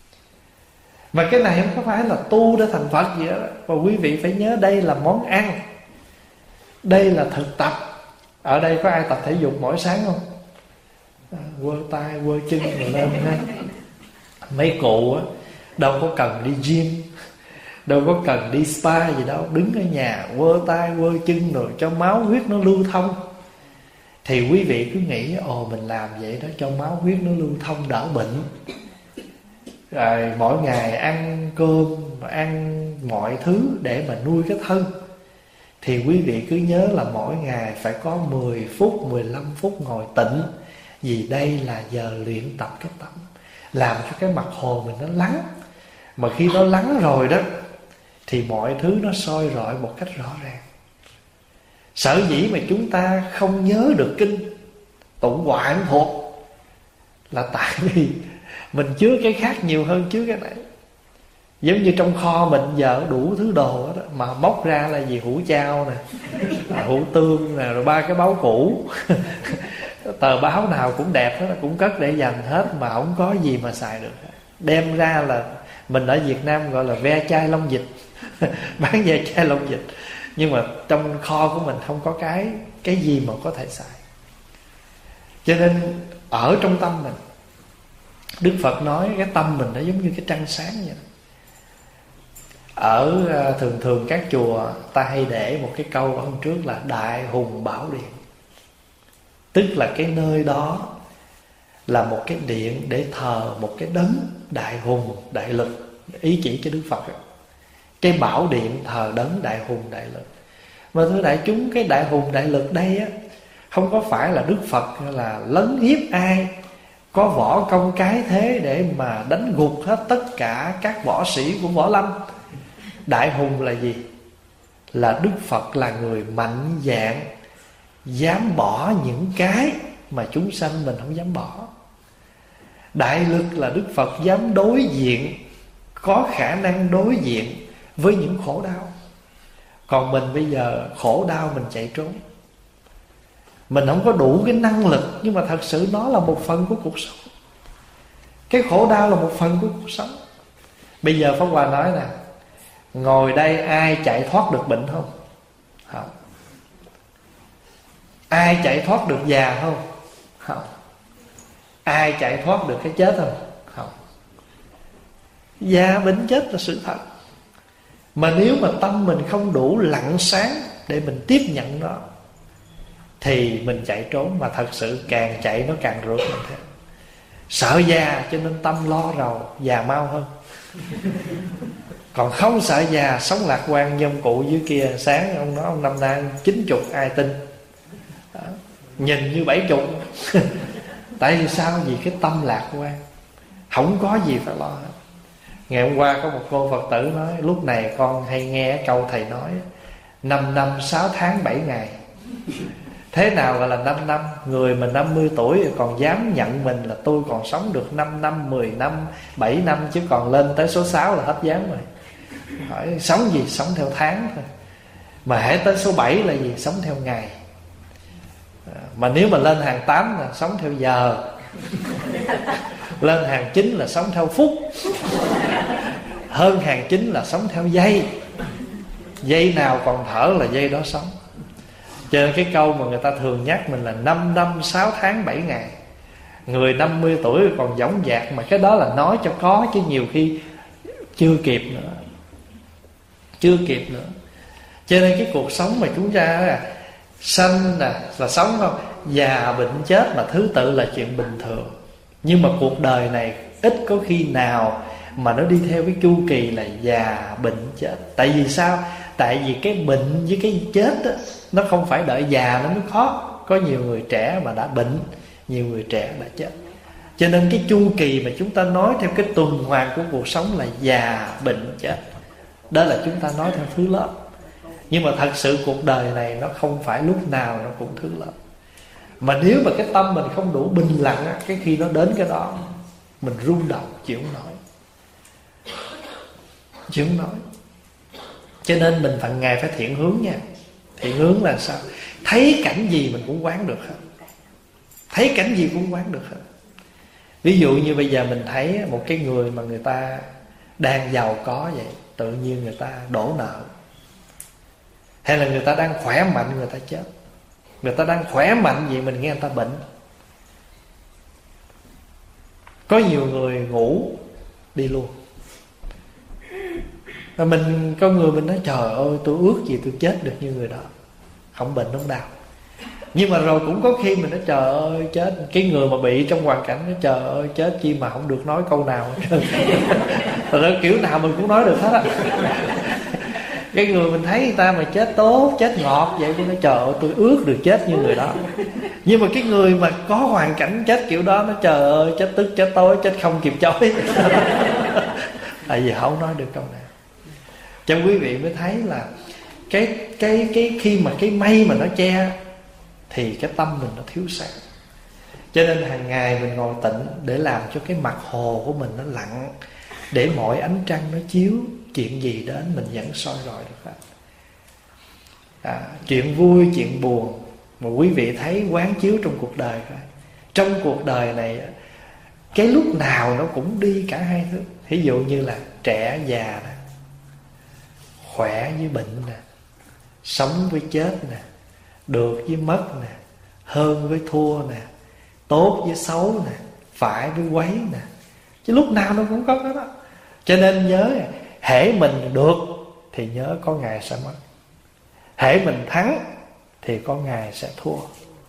Mà cái này không có phải là tu để thành Phật gì đó. Và quý vị phải nhớ đây là món ăn, đây là thực tập. Ở đây có ai tập thể dục mỗi sáng không? À, quơ tay, quơ chân rồi lên ha. Mấy cụ á, đâu có cần đi gym, đâu có cần đi spa gì đâu. Đứng ở nhà quơ tay, quơ chân rồi cho máu huyết nó lưu thông. Thì quý vị cứ nghĩ ồ mình làm vậy đó cho máu huyết nó lưu thông đỡ bệnh. Rồi mỗi ngày ăn cơm, ăn mọi thứ để mà nuôi cái thân. Thì quý vị cứ nhớ là mỗi ngày phải có mười phút, mười lăm phút ngồi tĩnh. Vì đây là giờ luyện tập cái tâm, làm cho cái mặt hồ mình nó lắng. Mà khi nó lắng rồi đó thì mọi thứ nó soi rọi một cách rõ ràng. Sở dĩ mà chúng ta không nhớ được kinh tụng hoài không thuộc là tại vì mình chứa cái khác nhiều hơn chứa cái này. Giống như trong kho mình giờ đủ thứ đồ đó, mà móc ra là gì? Hũ chao nè, hũ tương nè, rồi ba cái báo cũ. Tờ báo nào cũng đẹp hết, cũng cất để dành hết, mà không có gì mà xài được. Đem ra là mình ở Việt Nam gọi là ve chai lông vịt. Bán ve chai lông vịt. Nhưng mà trong kho của mình không có cái cái gì mà có thể xài. Cho nên ở trong tâm mình, Đức Phật nói cái tâm mình nó giống như cái trăng sáng vậy. Ở thường thường các chùa ta hay để một cái câu ở hôm trước là Đại Hùng Bảo Điện. Tức là cái nơi đó là một cái điện để thờ một cái đấng đại hùng, đại lực. Ý chỉ cho Đức Phật. Cái bảo điện thờ đấng đại hùng, đại lực. Mà thưa đại chúng, cái đại hùng, đại lực đây á, không có phải là Đức Phật là lấn hiếp ai, có võ công cái thế để mà đánh gục hết tất cả các võ sĩ của võ lâm. Đại hùng là gì? Là Đức Phật là người mạnh dạn, dám bỏ những cái mà chúng sanh mình không dám bỏ. Đại lực là Đức Phật dám đối diện, có khả năng đối diện với những khổ đau. Còn mình bây giờ khổ đau mình chạy trốn, mình không có đủ cái năng lực. Nhưng mà thật sự nó là một phần của cuộc sống. Cái khổ đau là một phần của cuộc sống. Bây giờ Pháp Hòa nói nè, ngồi đây ai chạy thoát được bệnh không? Không. Ai chạy thoát được già không? Không. Ai chạy thoát được cái chết không? Không. Già bệnh chết là sự thật. Mà nếu mà tâm mình không đủ lặng sáng để mình tiếp nhận nó thì mình chạy trốn. Mà thật sự càng chạy nó càng rượt mình theo. Sợ già cho nên tâm lo rầu, già mau hơn. Còn không sợ già, sống lạc quan như ông cụ dưới kia. Sáng ông nói ông năm nay chín chục ai tin đó. Nhìn như bảy chục. Tại vì sao? Vì cái tâm lạc quan, không có gì phải lo hết. Ngày hôm qua có một cô Phật tử nói, lúc này con hay nghe câu thầy nói Năm năm sáu tháng bảy ngày. Thế nào gọi là năm năm? Người mà năm mươi tuổi còn dám nhận mình là tôi còn sống được năm năm, mười năm, bảy năm, chứ còn lên tới số sáu là hết dám rồi. Hỏi sống gì? Sống theo tháng thôi. Mà hãy tới số bảy là gì? Sống theo ngày. Mà nếu mà lên hàng tám là sống theo giờ. Lên hàng chín là sống theo phút. Hơn hàng chín là sống theo giây. Giây nào còn thở là giây đó sống. Cho nên cái câu mà người ta thường nhắc mình là năm năm sáu tháng bảy ngày. Người năm mươi tuổi còn dõng dạc, mà cái đó là nói cho có, chứ nhiều khi chưa kịp nữa. Chưa kịp nữa. Cho nên cái cuộc sống mà chúng ta là sanh là, là sống không? Già bệnh chết là thứ tự là chuyện bình thường. Nhưng mà cuộc đời này ít có khi nào mà nó đi theo cái chu kỳ là già bệnh chết. Tại vì sao? Tại vì cái bệnh với cái chết đó, nó không phải đợi già nó mới khó. Có nhiều người trẻ mà đã bệnh, nhiều người trẻ đã chết. Cho nên cái chu kỳ mà chúng ta nói theo cái tuần hoàn của cuộc sống là già bệnh chết. Đó là chúng ta nói theo thứ lớp. Nhưng mà thật sự cuộc đời này nó không phải lúc nào nó cũng thứ lớp. Mà nếu mà cái tâm mình không đủ bình lặng, cái khi nó đến cái đó mình rung động chịu không nổi, chịu không nổi. Cho nên mình phần ngày phải thiện hướng nha. Thiện hướng là sao? Thấy cảnh gì mình cũng quán được hết. Thấy cảnh gì cũng quán được hết. Ví dụ như bây giờ mình thấy một cái người mà người ta đang giàu có vậy, tự nhiên người ta đổ nợ. Hay là người ta đang khỏe mạnh người ta chết. Người ta đang khỏe mạnh vậy mình nghe người ta bệnh. Có nhiều người ngủ đi luôn. Và mình, có người mình nói trời ơi tôi ước gì tôi chết được như người đó, không bệnh không đau. Nhưng mà rồi cũng có khi mình nói trời ơi chết. Cái người mà bị trong hoàn cảnh nói trời ơi chết chi mà không được nói câu nào. Thật ra kiểu nào mình cũng nói được hết á. Cái người mình thấy người ta mà chết tốt, chết ngọt vậy, tôi nói trời ơi tôi ước được chết như người đó. Nhưng mà cái người mà có hoàn cảnh chết kiểu đó, nó trời ơi chết tức chết tối, chết không kịp chối. Tại vì không nói được câu nào. Cho quý vị mới thấy là cái cái cái khi mà cái mây mà nó che thì cái tâm mình nó thiếu sáng. Cho nên hàng ngày mình ngồi tịnh để làm cho cái mặt hồ của mình nó lặng, để mọi ánh trăng nó chiếu, chuyện gì đến mình vẫn soi rọi được hết. À, chuyện vui, chuyện buồn mà quý vị thấy quán chiếu trong cuộc đời thôi. Trong cuộc đời này cái lúc nào nó cũng đi cả hai thứ. Ví dụ như là trẻ già nè, khỏe với bệnh nè, sống với chết nè, được với mất nè, hơn với thua nè, tốt với xấu nè, phải với quấy nè. Chứ lúc nào nó cũng có cái đó. Cho nên nhớ, hễ mình được thì nhớ có ngày sẽ mất. Hễ mình thắng thì có ngày sẽ thua.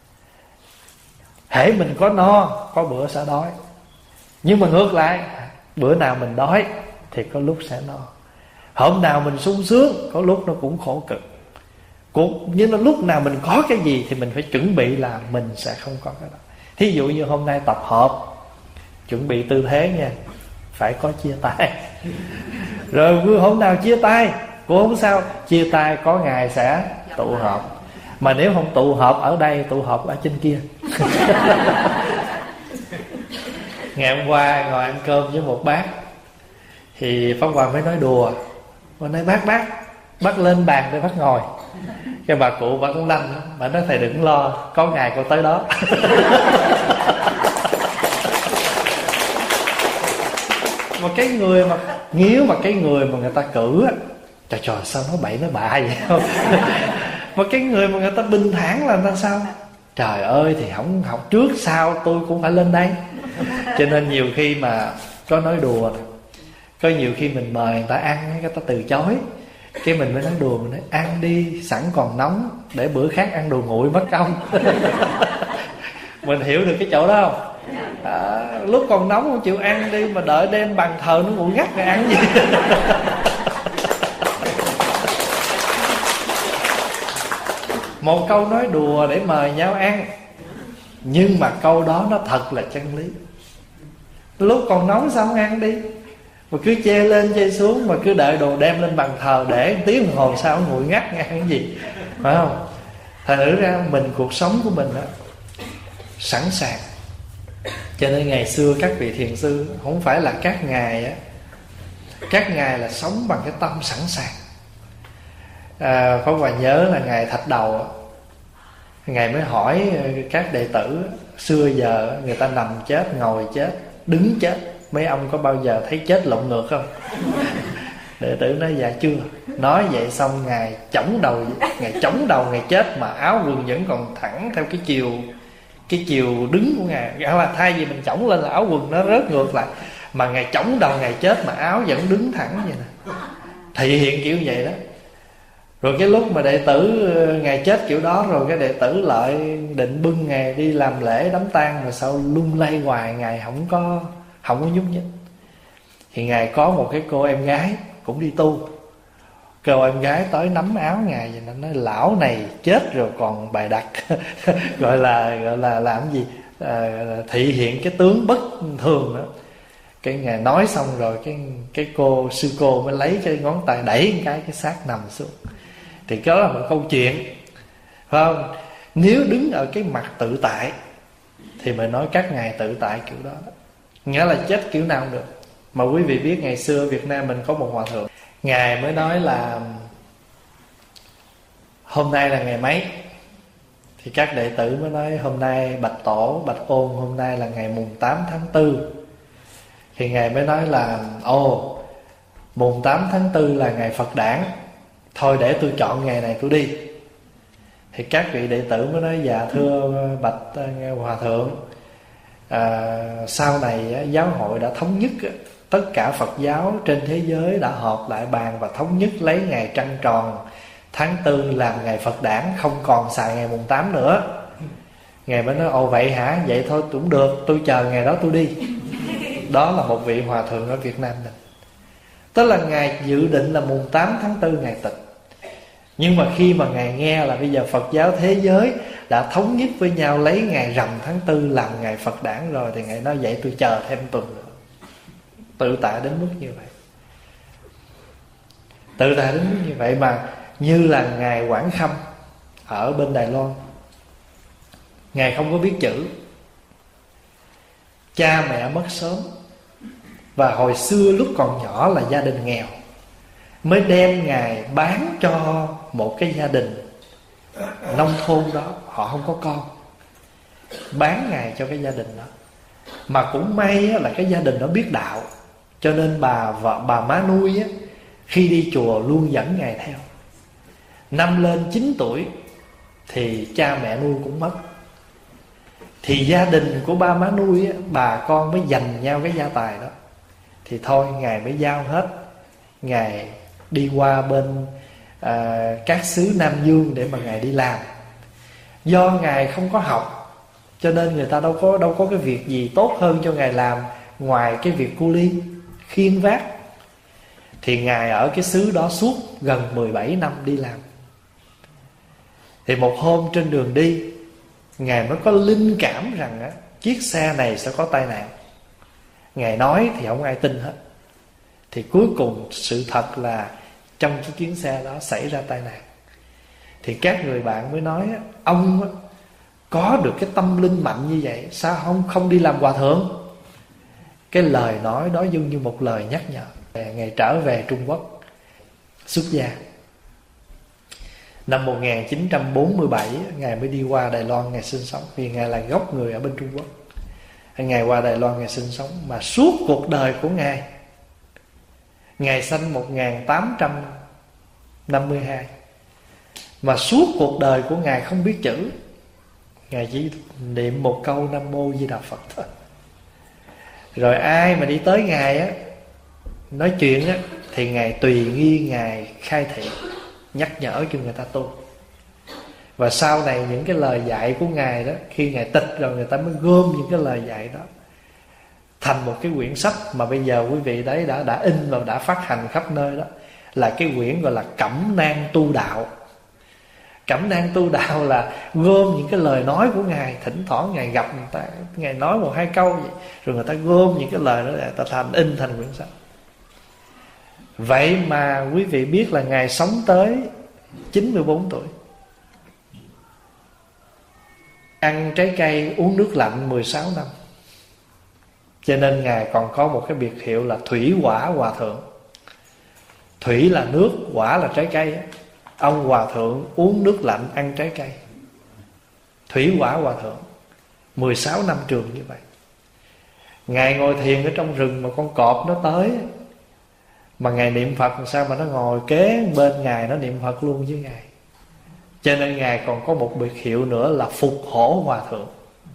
Hễ mình có no, có bữa sẽ đói. Nhưng mà ngược lại, bữa nào mình đói thì có lúc sẽ no. Hôm nào mình sung sướng, có lúc nó cũng khổ cực. Cũng, nhưng mà lúc nào mình có cái gì thì mình phải chuẩn bị là mình sẽ không có cái đó. Thí dụ như hôm nay tập hợp, chuẩn bị tư thế nha, phải có chia tay. Rồi hôm nào chia tay cũng không sao, chia tay có ngày sẽ tụ họp. Mà nếu không tụ họp ở đây, tụ họp ở trên kia. Ngày hôm qua ngồi ăn cơm với một bác, thì Pháp Hòa mới nói đùa, mà nói bác bác bác lên bàn để bác ngồi. Cái bà cụ bà cũng lanh, bà nói thầy đừng lo, có ngày con tới đó. Mà cái người mà nếu mà cái người mà người ta cử á, trời trời sao nói bậy nói bạ vậy không? Mà cái người mà người ta bình thản là người ta sao? Trời ơi thì không học trước sau tôi cũng phải lên đây. Cho nên nhiều khi mà có nói đùa, có nhiều khi mình mời người ta ăn, người ta từ chối, cái mình mới nói đùa, mình nói ăn đi, sẵn còn nóng, để bữa khác ăn đồ nguội mất công. Mình hiểu được cái chỗ đó không? À, lúc còn nóng không chịu ăn đi, mà đợi đem bàn thờ nó nguội ngắt rồi ăn gì. Một câu nói đùa để mời nhau ăn, nhưng mà câu đó nó thật là chân lý. Lúc còn nóng sao không ăn đi, mà cứ che lên che xuống, mà cứ đợi đồ đem lên bàn thờ để một tiếng đồng hồ sau nguội ngắt nghe cái gì, phải không? Thành thử ra mình, cuộc sống của mình đó sẵn sàng. Cho nên ngày xưa các vị thiền sư không phải là các ngài á, các ngài là sống bằng cái tâm sẵn sàng. à, Pháp Hòa nhớ là ngài Thạch Đầu, ngài mới hỏi các đệ tử xưa giờ người ta nằm chết, ngồi chết, đứng chết, mấy ông có bao giờ thấy chết lộn ngược không? Đệ tử nói dạ chưa. Nói vậy xong ngài chống đầu, ngài chống đầu ngài chết mà áo quần vẫn còn thẳng theo cái chiều cái chiều đứng của ngài. Nghĩa là thay vì mình chống lên là áo quần nó rớt ngược lại, mà ngài chống đầu ngài chết mà áo vẫn đứng thẳng vậy nè, thị hiện kiểu vậy đó. Rồi cái lúc mà đệ tử ngài chết kiểu đó rồi, cái đệ tử lại định bưng ngài đi làm lễ đám tang, mà sao lung lay hoài, ngài không có không có nhúc nhích. Thì ngài có một cái cô em gái cũng đi tu. Cô em gái tới nắm áo ngài và nó nói lão này chết rồi còn bài đặt gọi là gọi là làm gì, à, thị hiện cái tướng bất thường đó. Cái ngài nói xong rồi, cái cái cô sư cô mới lấy cái ngón tay đẩy một cái cái xác nằm xuống. Thì đó là một câu chuyện, phải không? Nếu đứng ở cái mặt tự tại thì mình nói các ngài tự tại kiểu đó, nghĩa là chết kiểu nào cũng được. Mà quý vị biết ngày xưa Việt Nam mình có một hòa thượng, ngài mới nói là hôm nay là ngày mấy, thì các đệ tử mới nói hôm nay Bạch Tổ, Bạch Ôn, hôm nay là ngày mùng tám tháng tư. Thì ngài mới nói là ồ, mùng tám tháng tư là ngày Phật đản, thôi để tôi chọn ngày này tôi đi. Thì các vị đệ tử mới nói dạ thưa Bạch Hòa Thượng, à, sau này giáo hội đã thống nhất, tất cả Phật giáo trên thế giới đã họp lại bàn và thống nhất lấy ngày trăng tròn tháng tư làm ngày Phật đản, không còn xài ngày mùng tám nữa. Ngài mới nói ồ vậy hả, vậy thôi cũng được, tôi chờ ngày đó tôi đi. Đó là một vị hòa thượng ở Việt Nam mình. Tức là ngài dự định là mùng tám tháng tư ngài tịch, nhưng mà khi mà ngài nghe là bây giờ Phật giáo thế giới đã thống nhất với nhau lấy ngày rằm tháng tư làm ngày Phật đản rồi, thì ngài nói vậy tôi chờ thêm tuần nữa. Tự tại đến mức như vậy, tự tại đến mức như vậy. Mà như là ngài Quảng Khâm ở bên Đài Loan, ngài không có biết chữ, cha mẹ mất sớm, và hồi xưa lúc còn nhỏ là gia đình nghèo, mới đem ngài bán cho một cái gia đình nông thôn đó, họ không có con, bán ngài cho cái gia đình đó. Mà cũng may là cái gia đình đó biết đạo, cho nên bà vợ bà má nuôi á, khi đi chùa luôn dẫn ngài theo. Năm lên chín tuổi thì cha mẹ nuôi cũng mất, thì gia đình của ba má nuôi á, bà con mới giành nhau cái gia tài đó. Thì thôi ngài mới giao hết, ngài đi qua bên à, các xứ Nam Dương để mà ngài đi làm. Do ngài không có học, cho nên người ta đâu có đâu có cái việc gì tốt hơn cho ngài làm ngoài cái việc cu ly khiêng vác. Thì ngài ở cái xứ đó suốt gần mười bảy năm đi làm. Thì một hôm trên đường đi, ngài mới có linh cảm rằng á, chiếc xe này sẽ có tai nạn. Ngài nói thì không ai tin hết. Thì cuối cùng sự thật là trong cái chuyến xe đó xảy ra tai nạn. Thì các người bạn mới nói á, ông á, có được cái tâm linh mạnh như vậy, sao không không đi làm hòa thượng? Cái lời nói đó giống như một lời nhắc nhở. Ngài trở về Trung Quốc xuất gia. Năm một nghìn chín trăm bốn mươi bảy, ngài mới đi qua Đài Loan ngài sinh sống, vì ngài là gốc người ở bên Trung Quốc. Ngài qua Đài Loan ngài sinh sống. Mà suốt cuộc đời của ngài, ngài sanh một nghìn tám trăm năm mươi hai, mà suốt cuộc đời của ngài không biết chữ. Ngài chỉ niệm một câu Nam Mô Di Đà Phật thôi. Rồi ai mà đi tới ngài á, nói chuyện á, thì ngài tùy nghi ngài khai thị, nhắc nhở cho người ta tu. Và sau này những cái lời dạy của ngài đó, khi ngài tịch rồi người ta mới gom những cái lời dạy đó thành một cái quyển sách mà bây giờ quý vị đấy đã đã in và đã phát hành khắp nơi đó, là cái quyển gọi là Cẩm Nang Tu Đạo. Cẩm Nang Tu Đạo là gom những cái lời nói của ngài, thỉnh thoảng ngài gặp người ta, ngài nói một hai câu vậy, rồi người ta gom những cái lời đó để ta thành in thành quyển sách. Vậy mà quý vị biết là Ngài sống tới chín mươi bốn tuổi, ăn trái cây uống nước lạnh mười sáu năm. Cho nên Ngài còn có một cái biệt hiệu là Thủy Quả Hòa Thượng. Thủy là nước, quả là trái cây. Ông Hòa Thượng uống nước lạnh, ăn trái cây. Thủy Quả Hòa Thượng, mười sáu năm trường như vậy. Ngài ngồi thiền ở trong rừng mà con cọp nó tới, mà Ngài niệm Phật sao mà nó ngồi kế bên Ngài, nó niệm Phật luôn với Ngài. Cho nên Ngài còn có một biệt hiệu nữa là Phục Hổ Hòa Thượng.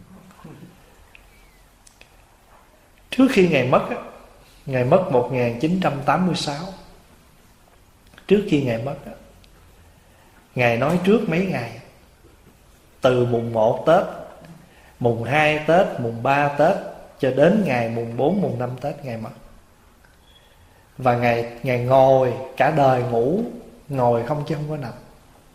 Trước khi Ngài mất, Ngài mất một nghìn chín trăm tám mươi sáu. Trước khi Ngài mất, Ngài nói trước mấy ngày, từ mùng một Tết, mùng hai Tết, mùng ba Tết, cho đến ngày mùng bốn, mùng năm Tết Ngài mất. Và Ngài, Ngài ngồi cả đời ngủ, ngồi không chứ không có nằm.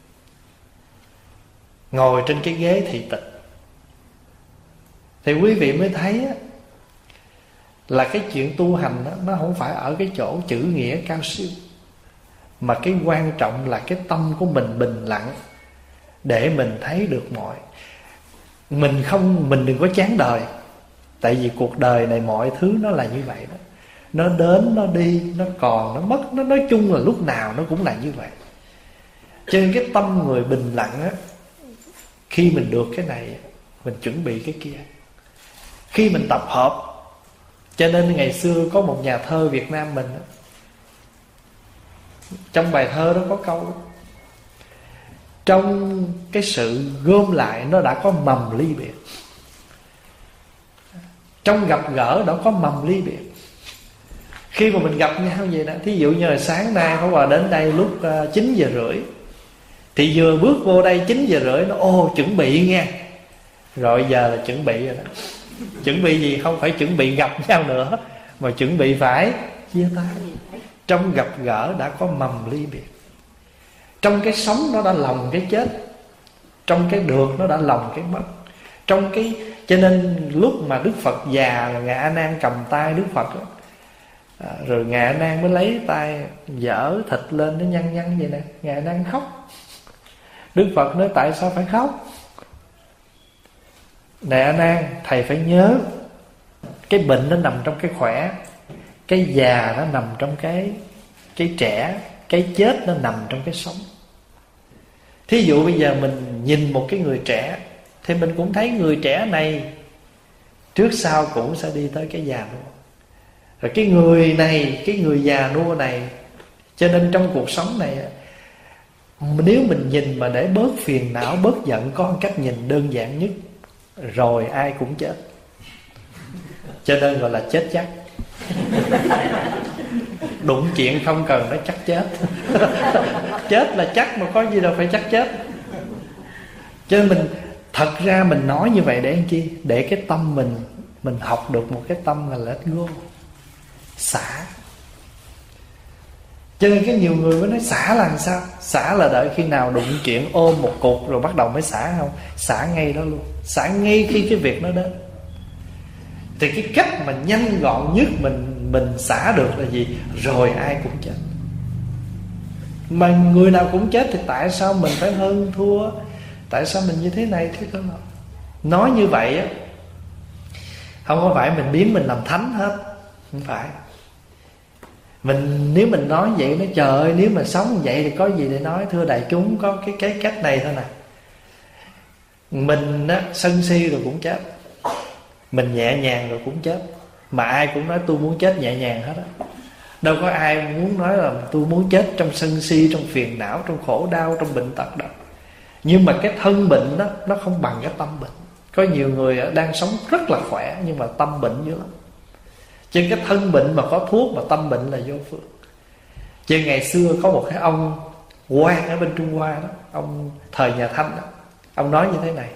Ngồi trên cái ghế thị tịch. Thì quý vị mới thấy là cái chuyện tu hành đó, nó không phải ở cái chỗ chữ nghĩa cao siêu, mà cái quan trọng là cái tâm của mình bình lặng, để mình thấy được mọi. Mình không, mình đừng có chán đời. Tại vì cuộc đời này mọi thứ nó là như vậy đó. Nó đến, nó đi, nó còn, nó mất. Nó nói chung là lúc nào nó cũng là như vậy. Cho nên cái tâm người bình lặng á, khi mình được cái này, mình chuẩn bị cái kia. Khi mình tập hợp. Cho nên ngày xưa có một nhà thơ Việt Nam mình á, trong bài thơ đó có câu đó, trong cái sự gom lại nó đã có mầm ly biệt. Trong gặp gỡ đã có mầm ly biệt. Khi mà mình gặp nhau vậy đó, thí dụ như là sáng nay Pháp Hòa đến đây lúc chín giờ rưỡi, thì vừa bước vô đây chín giờ rưỡi nó ô chuẩn bị nha, rồi giờ là chuẩn bị rồi đó. Chuẩn bị gì? Không phải chuẩn bị gặp nhau nữa, mà chuẩn bị phải chia tay. Trong gặp gỡ đã có mầm ly biệt. Trong cái sống nó đã lòng cái chết, trong cái được nó đã lòng cái mất. Trong cái cho nên lúc mà Đức Phật già là Ngài A Nan cầm tay Đức Phật đó, à, rồi Ngài A Nan mới lấy tay dở thịt lên, nó nhăn nhăn vậy nè, Ngài A Nan khóc. Đức Phật nói tại sao phải khóc? Này A Nan, thầy phải nhớ, cái bệnh nó nằm trong cái khỏe, cái già nó nằm trong cái cái trẻ, cái chết nó nằm trong cái sống. Thí dụ bây giờ mình nhìn một cái người trẻ, thì mình cũng thấy người trẻ này trước sau cũng sẽ đi tới cái già nua. Rồi cái người này, cái người già nua này, cho nên trong cuộc sống này, nếu mình nhìn mà để bớt phiền não, bớt giận, có một cách nhìn đơn giản nhất, rồi ai cũng chết. Cho nên gọi là chết chắc. Đụng chuyện không cần nó chắc chết. Chết là chắc, mà có gì đâu phải chắc chết. Cho nên mình, thật ra mình nói như vậy để làm chi? Để cái tâm mình, mình học được một cái tâm là let go, xả. Cho nên cái nhiều người mới nói xả là làm sao? Xả là đợi khi nào đụng chuyện ôm một cục rồi bắt đầu mới xả không? Xả ngay đó luôn. Xả ngay khi cái việc nó đến. Thì cái cách mà nhanh gọn nhất mình mình xả được là gì? Rồi ai cũng chết. Mà người nào cũng chết thì tại sao mình phải hơn thua? Tại sao mình như thế này thế đó? Nói như vậy á, không có phải mình biến mình làm thánh hết. Không phải. Mình nếu mình nói vậy, nói trời ơi, nếu mà sống vậy thì có gì để nói. Thưa đại chúng, có cái cái cách này thôi nè. Mình á, sân si rồi cũng chết, mình nhẹ nhàng rồi cũng chết. Mà ai cũng nói tôi muốn chết nhẹ nhàng hết á. Đâu có ai muốn nói là tôi muốn chết trong sân si, trong phiền não, trong khổ đau, trong bệnh tật đâu. Nhưng mà cái thân bệnh đó, nó không bằng cái tâm bệnh. Có nhiều người đang sống rất là khỏe, nhưng mà tâm bệnh dữ lắm. Trên cái thân bệnh mà có thuốc, mà tâm bệnh là vô phương. Trên ngày xưa có một cái ông quan ở bên Trung Hoa đó, ông thời nhà Thanh đó, ông nói như thế này: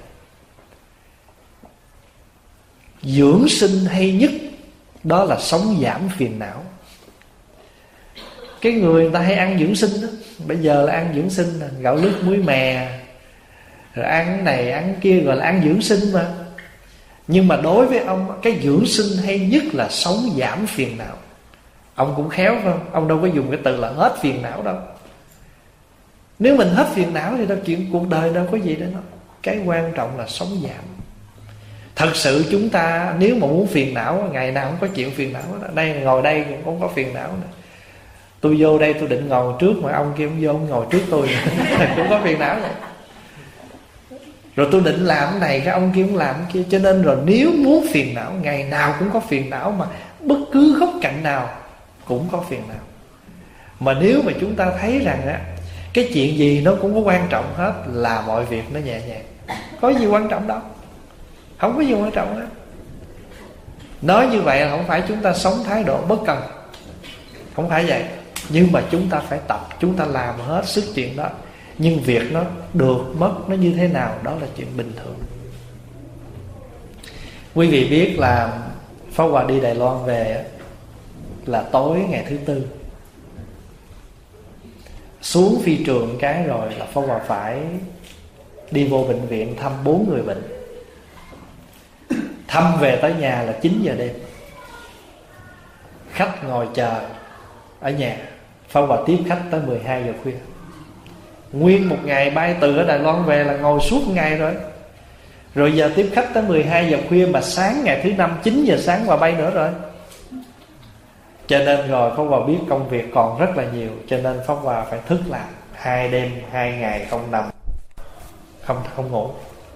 dưỡng sinh hay nhất đó là sống giảm phiền não. Cái người người ta hay ăn dưỡng sinh đó, bây giờ là ăn dưỡng sinh là gạo lứt muối mè, rồi ăn cái này ăn cái kia, gọi là ăn dưỡng sinh mà. Nhưng mà đối với ông, cái dưỡng sinh hay nhất là sống giảm phiền não. Ông cũng khéo phải không? Ông đâu có dùng cái từ là hết phiền não đâu. Nếu mình hết phiền não thì đâu chuyện cuộc đời đâu có gì để nói. Cái quan trọng là sống giảm. Thật sự chúng ta nếu mà muốn phiền não, ngày nào không có chuyện phiền não đó. Đây ngồi đây cũng không có phiền não nữa. Tôi vô đây tôi định ngồi trước mà ông kia ông vô ông ngồi trước tôi cũng có phiền não vậy. Rồi tôi định làm cái này cái ông kia cũng làm cái kia. Cho nên rồi nếu muốn phiền não, ngày nào cũng có phiền não, mà bất cứ góc cạnh nào cũng có phiền não. Mà nếu mà chúng ta thấy rằng á, cái chuyện gì nó cũng có quan trọng hết, là mọi việc nó nhẹ nhàng. Có gì quan trọng đâu, không có gì quan trọng hết. Nói như vậy là không phải chúng ta sống thái độ bất cần, không phải vậy. Nhưng mà chúng ta phải tập, chúng ta làm hết sức chuyện đó. Nhưng việc nó được mất nó như thế nào, đó là chuyện bình thường. Quý vị biết là Pháp Hòa đi Đài Loan về là tối ngày thứ tư. Xuống phi trường cái rồi là Pháp Hòa phải đi vô bệnh viện thăm bốn người bệnh. Thăm về tới nhà là chín giờ đêm. Khách ngồi chờ ở nhà, Pháp Hòa tiếp khách tới mười hai giờ khuya. Nguyên một ngày bay từ ở Đài Loan về là ngồi suốt ngày rồi. Rồi giờ tiếp khách tới mười hai giờ khuya, mà sáng ngày thứ năm chín giờ sáng Hòa bay nữa rồi. Cho nên rồi Pháp Hòa biết công việc còn rất là nhiều. Cho nên Pháp Hòa phải thức làm hai đêm hai ngày không nằm, Không không ngủ.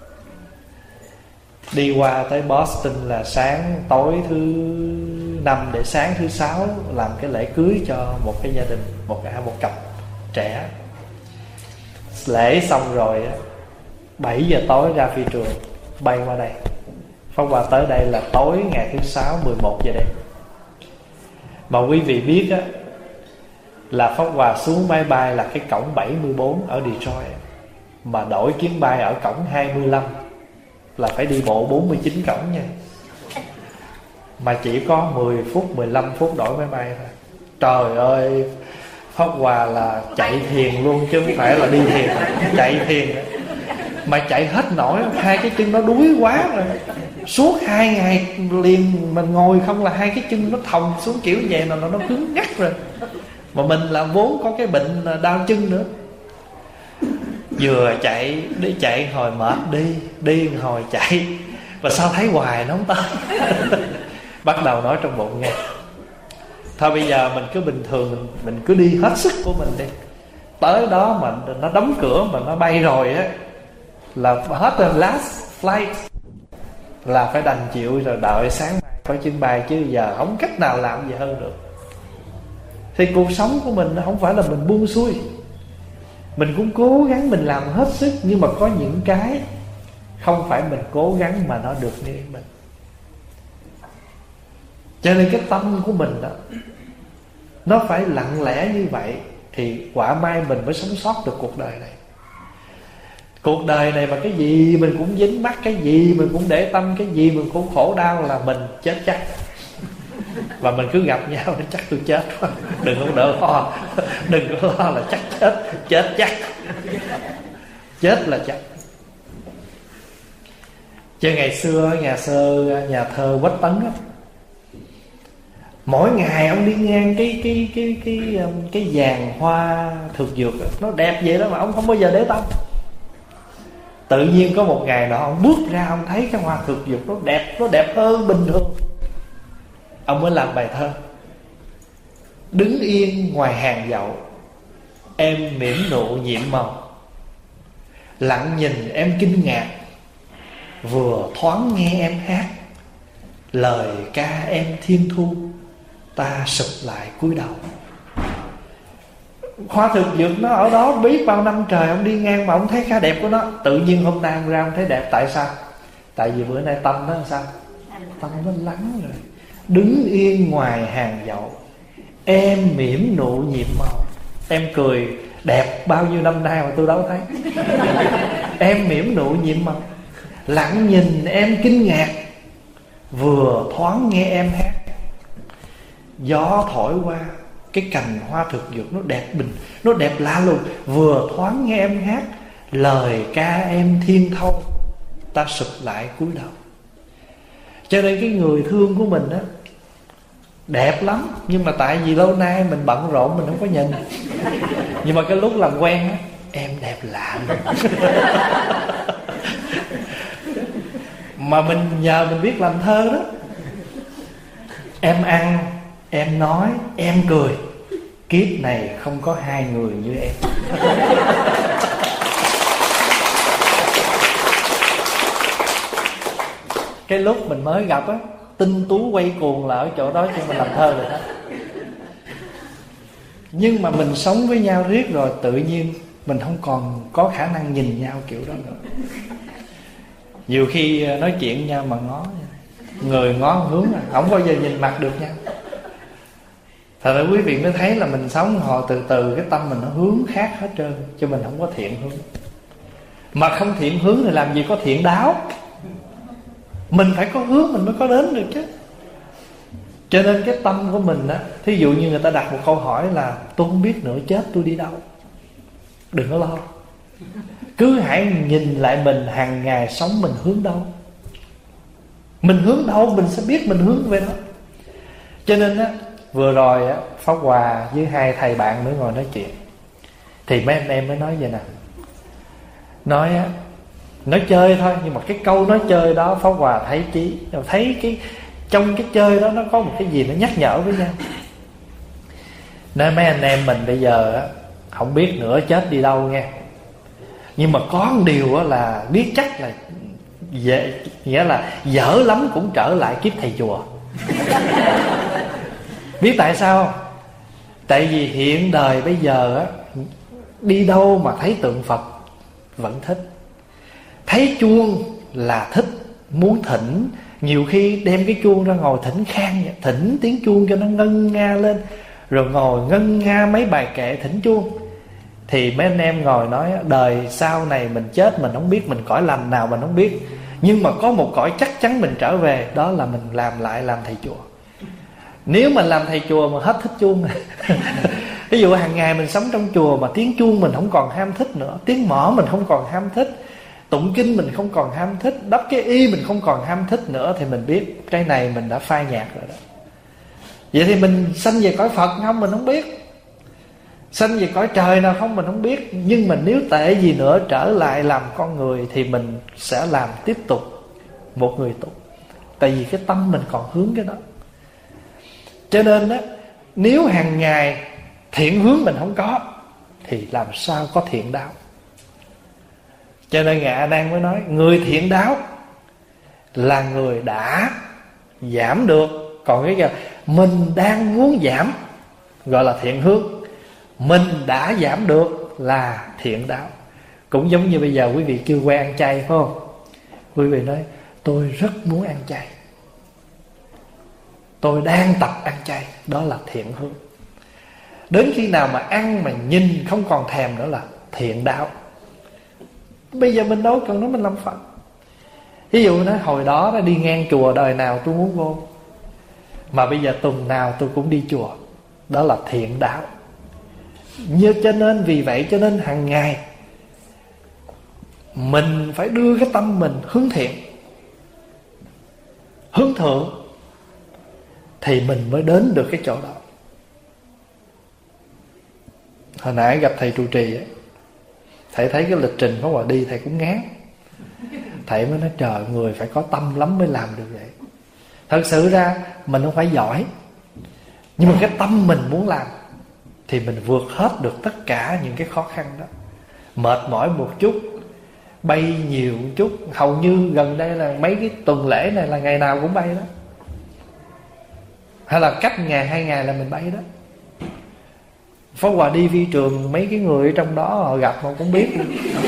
Đi qua tới Boston là sáng tối thứ năm để sáng thứ sáu làm cái lễ cưới cho một cái gia đình, một cả một cặp trẻ. Lễ xong rồi bảy giờ tối ra phi trường bay qua đây. Pháp Hòa tới đây là tối ngày thứ sáu mười một giờ đêm. Mà quý vị biết á, là Pháp Hòa xuống máy bay là cái cổng bảy mươi bốn ở Detroit, mà đổi chuyến bay ở cổng hai mươi lăm là phải đi bộ bốn mươi chín cổng nha. Mà chỉ có mười phút, mười lăm phút đổi máy bay thôi. Trời ơi, Pháp Hòa là chạy thiền luôn chứ không phải là đi thiền. Chạy thiền mà chạy hết nổi, hai cái chân nó đuối quá rồi. Suốt hai ngày liền mình ngồi không là hai cái chân nó thòng xuống kiểu vậy, là nó, nó cứng ngắc rồi. Mà mình là vốn có cái bệnh đau chân nữa. Vừa chạy, đi chạy hồi mệt đi, đi hồi chạy. Và sao thấy hoài nó không tới. Bắt đầu nói trong bụng nghe, thôi bây giờ mình cứ bình thường, mình, mình cứ đi hết sức của mình đi. Tới đó mà nó đóng cửa mà nó bay rồi á, là hết rồi, last flight, là phải đành chịu rồi, đợi sáng mai có chuyến bay, chứ giờ không cách nào làm gì hơn được. Thì cuộc sống của mình không phải là mình buông xuôi, mình cũng cố gắng mình làm hết sức. Nhưng mà có những cái không phải mình cố gắng mà nó được như mình. Cho nên cái tâm của mình đó, nó phải lặng lẽ như vậy, thì quả mai mình mới sống sót được cuộc đời này. Cuộc đời này mà cái gì mình cũng dính mắc, cái gì mình cũng để tâm, cái gì mình cũng khổ đau là mình chết chắc. Và mình cứ gặp nhau chắc tôi chết quá, đừng có đỡ lo, đừng có lo là chắc chết, chết chắc, chết là chắc. Chứ ngày xưa nhà sơ nhà thơ Quách Tấn á, mỗi ngày ông đi ngang cái cái cái cái cái, cái vàng hoa thực dược đó, nó đẹp vậy đó mà ông không bao giờ để tâm. Tự nhiên có một ngày nọ ông bước ra, ông thấy cái hoa thực dược nó đẹp, nó đẹp hơn bình thường. Ông mới làm bài thơ: đứng yên ngoài hàng dậu, em mỉm nụ nhiệm màu, lặng nhìn em kinh ngạc, vừa thoáng nghe em hát, lời ca em thiên thu, ta sụp lại cúi đầu. Hoa thực dược nó ở đó biết bao năm trời, ông đi ngang mà ông thấy khá đẹp của nó. Tự nhiên hôm nay ông ra ông thấy đẹp. Tại sao? Tại vì bữa nay tâm nó làm sao? Tâm nó lắng rồi. Đứng yên ngoài hàng dậu, em mỉm nụ nhiệm màu. Em cười đẹp bao nhiêu năm nay mà tôi đâu thấy. Em mỉm nụ nhiệm màu, lặng nhìn em kinh ngạc, vừa thoáng nghe em hát. Gió thổi qua, cái cành hoa thực dược nó đẹp bình, nó đẹp lạ lùng, vừa thoáng nghe em hát, lời ca em thiên thâu, ta sụp lại cúi đầu. Cho nên cái người thương của mình á, đẹp lắm, nhưng mà tại vì lâu nay mình bận rộn mình không có nhìn. Nhưng mà cái lúc làm quen á, em đẹp lạ lắm. Mà mình nhờ mình biết làm thơ đó. Em ăn, em nói, em cười, kiếp này không có hai người như em. Cái lúc mình mới gặp á, tinh tú quay cuồng là ở chỗ đó cho mình làm thơ rồi đó. Nhưng mà mình sống với nhau riết rồi, tự nhiên mình không còn có khả năng nhìn nhau kiểu đó nữa. Nhiều khi nói chuyện với nhau mà ngó, người ngó hướng à, không bao giờ nhìn mặt được nhau. Thật ra quý vị mới thấy là mình sống hồi từ từ cái tâm mình nó hướng khác hết trơn, cho mình không có thiện hướng. Mà không thiện hướng thì làm gì có thiện đáo. Mình phải có hướng mình mới có đến được chứ. Cho nên cái tâm của mình á, thí dụ như người ta đặt một câu hỏi là tôi không biết nữa chết tôi đi đâu, đừng có lo. Cứ hãy nhìn lại mình hàng ngày sống mình hướng đâu. Mình hướng đâu mình sẽ biết mình hướng về đó. Cho nên á, vừa rồi á, Pháp Hòa với hai thầy bạn nữa ngồi nói chuyện, thì mấy anh em mới nói vậy nè. Nói á, nói chơi thôi, nhưng mà cái câu nói chơi đó Pháp Hòa thấy chí, thấy cái trong cái chơi đó nó có một cái gì nó nhắc nhở với nhau. Nên mấy anh em mình bây giờ á, không biết nữa chết đi đâu nghe. Nhưng mà có một điều á là biết chắc là dễ, nghĩa là dở lắm cũng trở lại kiếp thầy chùa. Biết tại sao? Tại vì hiện đời bây giờ á, đi đâu mà thấy tượng Phật vẫn thích, thấy chuông là thích, muốn thỉnh. Nhiều khi đem cái chuông ra ngồi thỉnh khang, thỉnh tiếng chuông cho nó ngân nga lên, rồi ngồi ngân nga mấy bài kệ thỉnh chuông. Thì mấy anh em ngồi nói đời sau này mình chết mình không biết, mình cõi lành nào mình không biết, nhưng mà có một cõi chắc chắn mình trở về, đó là mình làm lại làm thầy chùa. Nếu mà làm thầy chùa mà hết thích chuông ví dụ hàng ngày mình sống trong chùa mà tiếng chuông mình không còn ham thích nữa, tiếng mõ mình không còn ham thích, tụng kinh mình không còn ham thích, đắp cái y mình không còn ham thích nữa, thì mình biết cái này mình đã phai nhạt rồi đó. Vậy thì mình sanh về cõi Phật không mình không biết, sanh về cõi trời nào không mình không biết. Nhưng mà nếu tệ gì nữa trở lại làm con người thì mình sẽ làm tiếp tục một người tu. Tại vì cái tâm mình còn hướng cái đó. Cho nên đó, nếu hàng ngày thiện hướng mình không có thì làm sao có thiện đạo. Cho nên Ngài A Nan mới nói người thiện đạo là người đã giảm được. Còn cái giờ mình đang muốn giảm gọi là thiện hướng, mình đã giảm được là thiện đạo. Cũng giống như bây giờ quý vị kêu quen ăn chay phải không? Quý vị nói tôi rất muốn ăn chay, tôi đang tập ăn chay, đó là thiện hướng. Đến khi nào mà ăn mà nhìn không còn thèm nữa là thiện đạo. Bây giờ mình đâu cần nói mình làm Phật. Ví dụ nói hồi đó nó đi ngang chùa đời nào tôi muốn vô, mà bây giờ tuần nào tôi cũng đi chùa, đó là thiện đạo. Như cho nên vì vậy cho nên hàng ngày mình phải đưa cái tâm mình hướng thiện, hướng thượng, thì mình mới đến được cái chỗ đó. Hồi nãy gặp thầy trụ trì ấy, thầy thấy cái lịch trình Pháp Hòa đi thầy cũng ngán. Thầy mới nói trời, người phải có tâm lắm mới làm được vậy. Thật sự ra mình không phải giỏi, nhưng mà cái tâm mình muốn làm thì mình vượt hết được tất cả những cái khó khăn đó. Mệt mỏi một chút, bay nhiều một chút. Hầu như gần đây là mấy cái tuần lễ này là ngày nào cũng bay đó, hay là cách ngày hai ngày là mình bay đó. Pháp Hòa đi phi trường, mấy cái người ở trong đó họ gặp họ cũng biết.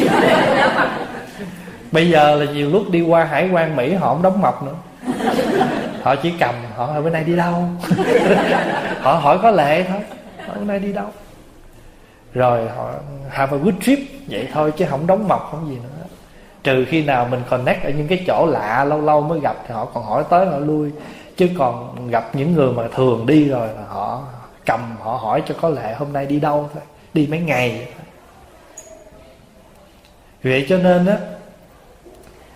Bây giờ là nhiều lúc đi qua hải quan Mỹ họ không đóng mộc nữa, họ chỉ cầm, họ hỏi bữa nay đi đâu. Họ hỏi có lệ thôi, hỏi bữa nay đi đâu, rồi họ have a good trip vậy thôi, chứ không đóng mộc không gì nữa. Trừ khi nào mình connect ở những cái chỗ lạ lâu lâu mới gặp thì họ còn hỏi tới họ lui. Chứ còn gặp những người mà thường đi rồi là họ cầm, họ hỏi cho có lệ hôm nay đi đâu thôi, đi mấy ngày. Vậy cho nên á,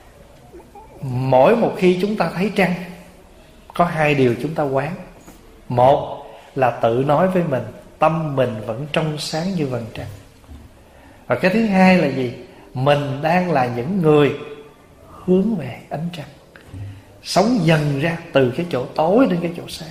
mỗi một khi chúng ta thấy trăng, có hai điều chúng ta quán. Một là tự nói với mình, tâm mình vẫn trong sáng như vầng trăng. Và cái thứ hai là gì? Mình đang là những người hướng về ánh trăng, sống dần ra từ cái chỗ tối đến cái chỗ sáng.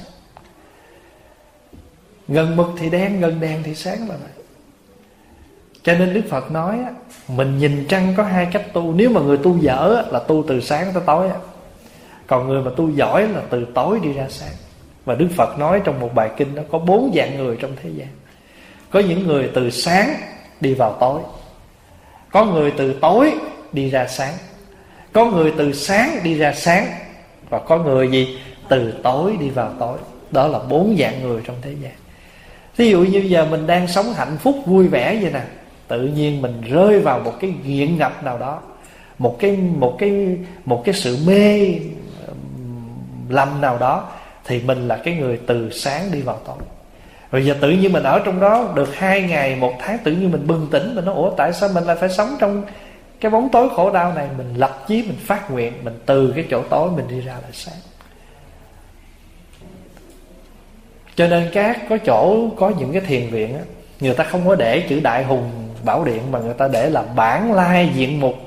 Gần mực thì đen, gần đèn thì sáng là vậy. Cho nên Đức Phật nói mình nhìn trăng có hai cách tu. Nếu mà người tu dở là tu từ sáng tới tối, còn người mà tu giỏi là từ tối đi ra sáng. Và Đức Phật nói trong một bài kinh đó có bốn dạng người trong thế gian. Có những người từ sáng đi vào tối, có người từ tối đi ra sáng, có người từ sáng đi ra sáng, và có người gì? Từ tối đi vào tối. Đó là bốn dạng người trong thế gian. Thí dụ như giờ mình đang sống hạnh phúc vui vẻ vậy nè, tự nhiên mình rơi vào một cái nghiện ngập nào đó, một cái một cái một cái sự mê lầm nào đó, thì mình là cái người từ sáng đi vào tối. Rồi giờ tự nhiên mình ở trong đó được hai ngày, một tháng, tự nhiên mình bừng tỉnh, mình nói ủa tại sao mình lại phải sống trong cái bóng tối khổ đau này? Mình lập chí, mình phát nguyện, mình từ cái chỗ tối mình đi ra là sáng. Cho nên các có chỗ có những cái thiền viện á, người ta không có để chữ Đại Hùng Bảo Điện, mà người ta để là Bản Lai Diện Mục.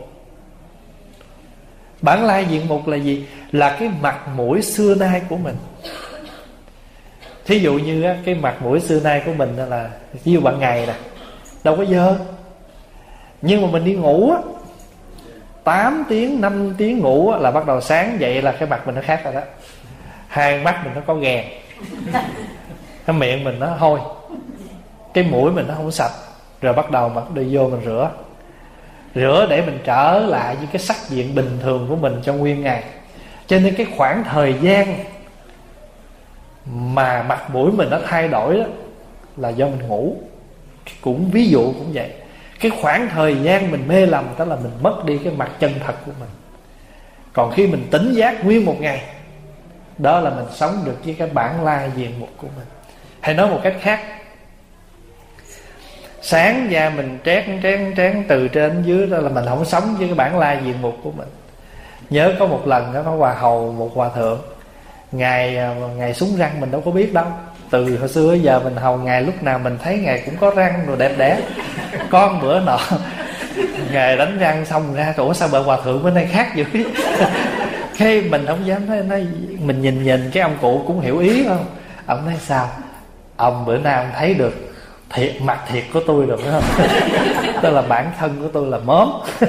Bản Lai Diện Mục là gì? Là cái mặt mũi xưa nay của mình. Thí dụ như á, cái mặt mũi xưa nay của mình là ví dụ ban ngày nè, đâu có dơ, nhưng mà mình đi ngủ á, tám tiếng, năm tiếng ngủ á, là bắt đầu sáng dậy là cái mặt mình nó khác rồi đó. Hai mắt mình nó có ghèn, cái miệng mình nó hôi, cái mũi mình nó không sạch. Rồi bắt đầu mà đi vô mình rửa Rửa để mình trở lại với cái sắc diện bình thường của mình trong nguyên ngày. Cho nên cái khoảng thời gian mà mặt mũi mình nó thay đổi đó là do mình ngủ. Cũng ví dụ cũng vậy. Cái khoảng thời gian mình mê lầm đó là mình mất đi cái mặt chân thật của mình. Còn khi mình tỉnh giác nguyên một ngày, đó là mình sống được với cái bản lai diện mục của mình. Hay nói một cách khác, sáng ra mình trén trén trén từ trên dưới, đó là mình không sống với cái bản lai diện mục của mình. Nhớ có một lần đó, có hòa hầu một hòa thượng, Ngài Ngài súng răng mình đâu có biết đâu. Từ hồi xưa giờ mình hầu Ngài, lúc nào mình thấy Ngài cũng có răng rồi đẹp đẽ. Có một bữa nọ Ngài đánh răng xong ra, ủa sao bợ hòa thượng bữa nay khác dữ. Cái mình không dám nói, nói mình nhìn nhìn cái ông cụ cũng hiểu ý không. Ông nói sao? Ông bữa nay ông thấy được thiệt, mặt thiệt của tôi rồi phải không? Tức là bản thân của tôi là móm.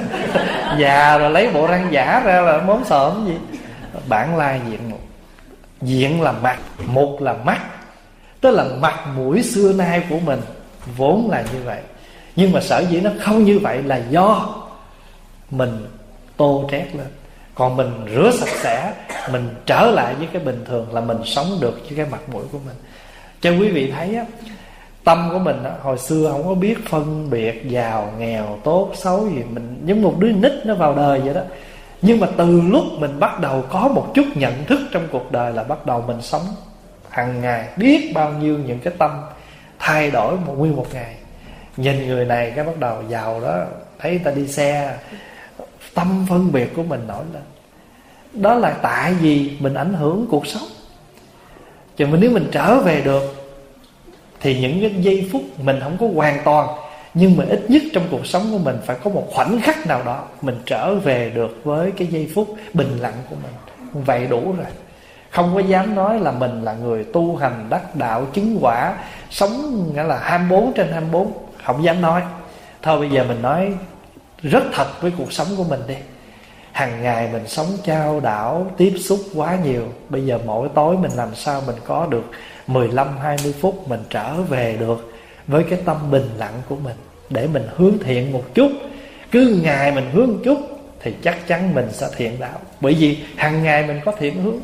Già rồi lấy bộ răng giả ra là móm sợm gì. Bản lai diện mục. Diện là mặt, mục là mắt. Tức là mặt mũi xưa nay của mình vốn là như vậy. Nhưng mà sở dĩ nó không như vậy là do mình tô trét lên. Còn mình rửa sạch sẽ, mình trở lại với cái bình thường, là mình sống được với cái mặt mũi của mình. Cho quý vị thấy á, tâm của mình á, hồi xưa không có biết phân biệt giàu, nghèo, tốt, xấu gì. Mình giống một đứa nít nó vào đời vậy đó. Nhưng mà từ lúc mình bắt đầu có một chút nhận thức trong cuộc đời là bắt đầu mình sống hàng ngày, biết bao nhiêu những cái tâm thay đổi một nguyên một ngày. Nhìn người này cái bắt đầu giàu đó, thấy ta đi xe, tâm phân biệt của mình nổi lên. Đó là tại vì mình ảnh hưởng cuộc sống. Chứ nếu mình trở về được thì những cái giây phút mình không có hoàn toàn, nhưng mà ít nhất trong cuộc sống của mình phải có một khoảnh khắc nào đó mình trở về được với cái giây phút bình lặng của mình. Vậy đủ rồi. Không có dám nói là mình là người tu hành đắc đạo chứng quả, sống nghĩa là hai mươi bốn trên hai mươi bốn. Không dám nói. Thôi bây giờ mình nói rất thật với cuộc sống của mình đi. Hàng ngày mình sống chao đảo, tiếp xúc quá nhiều. Bây giờ mỗi tối mình làm sao mình có được mười lăm hai mươi phút mình trở về được với cái tâm bình lặng của mình, để mình hướng thiện một chút. Cứ ngày mình hướng một chút thì chắc chắn mình sẽ thiện đạo. Bởi vì hàng ngày mình có thiện hướng.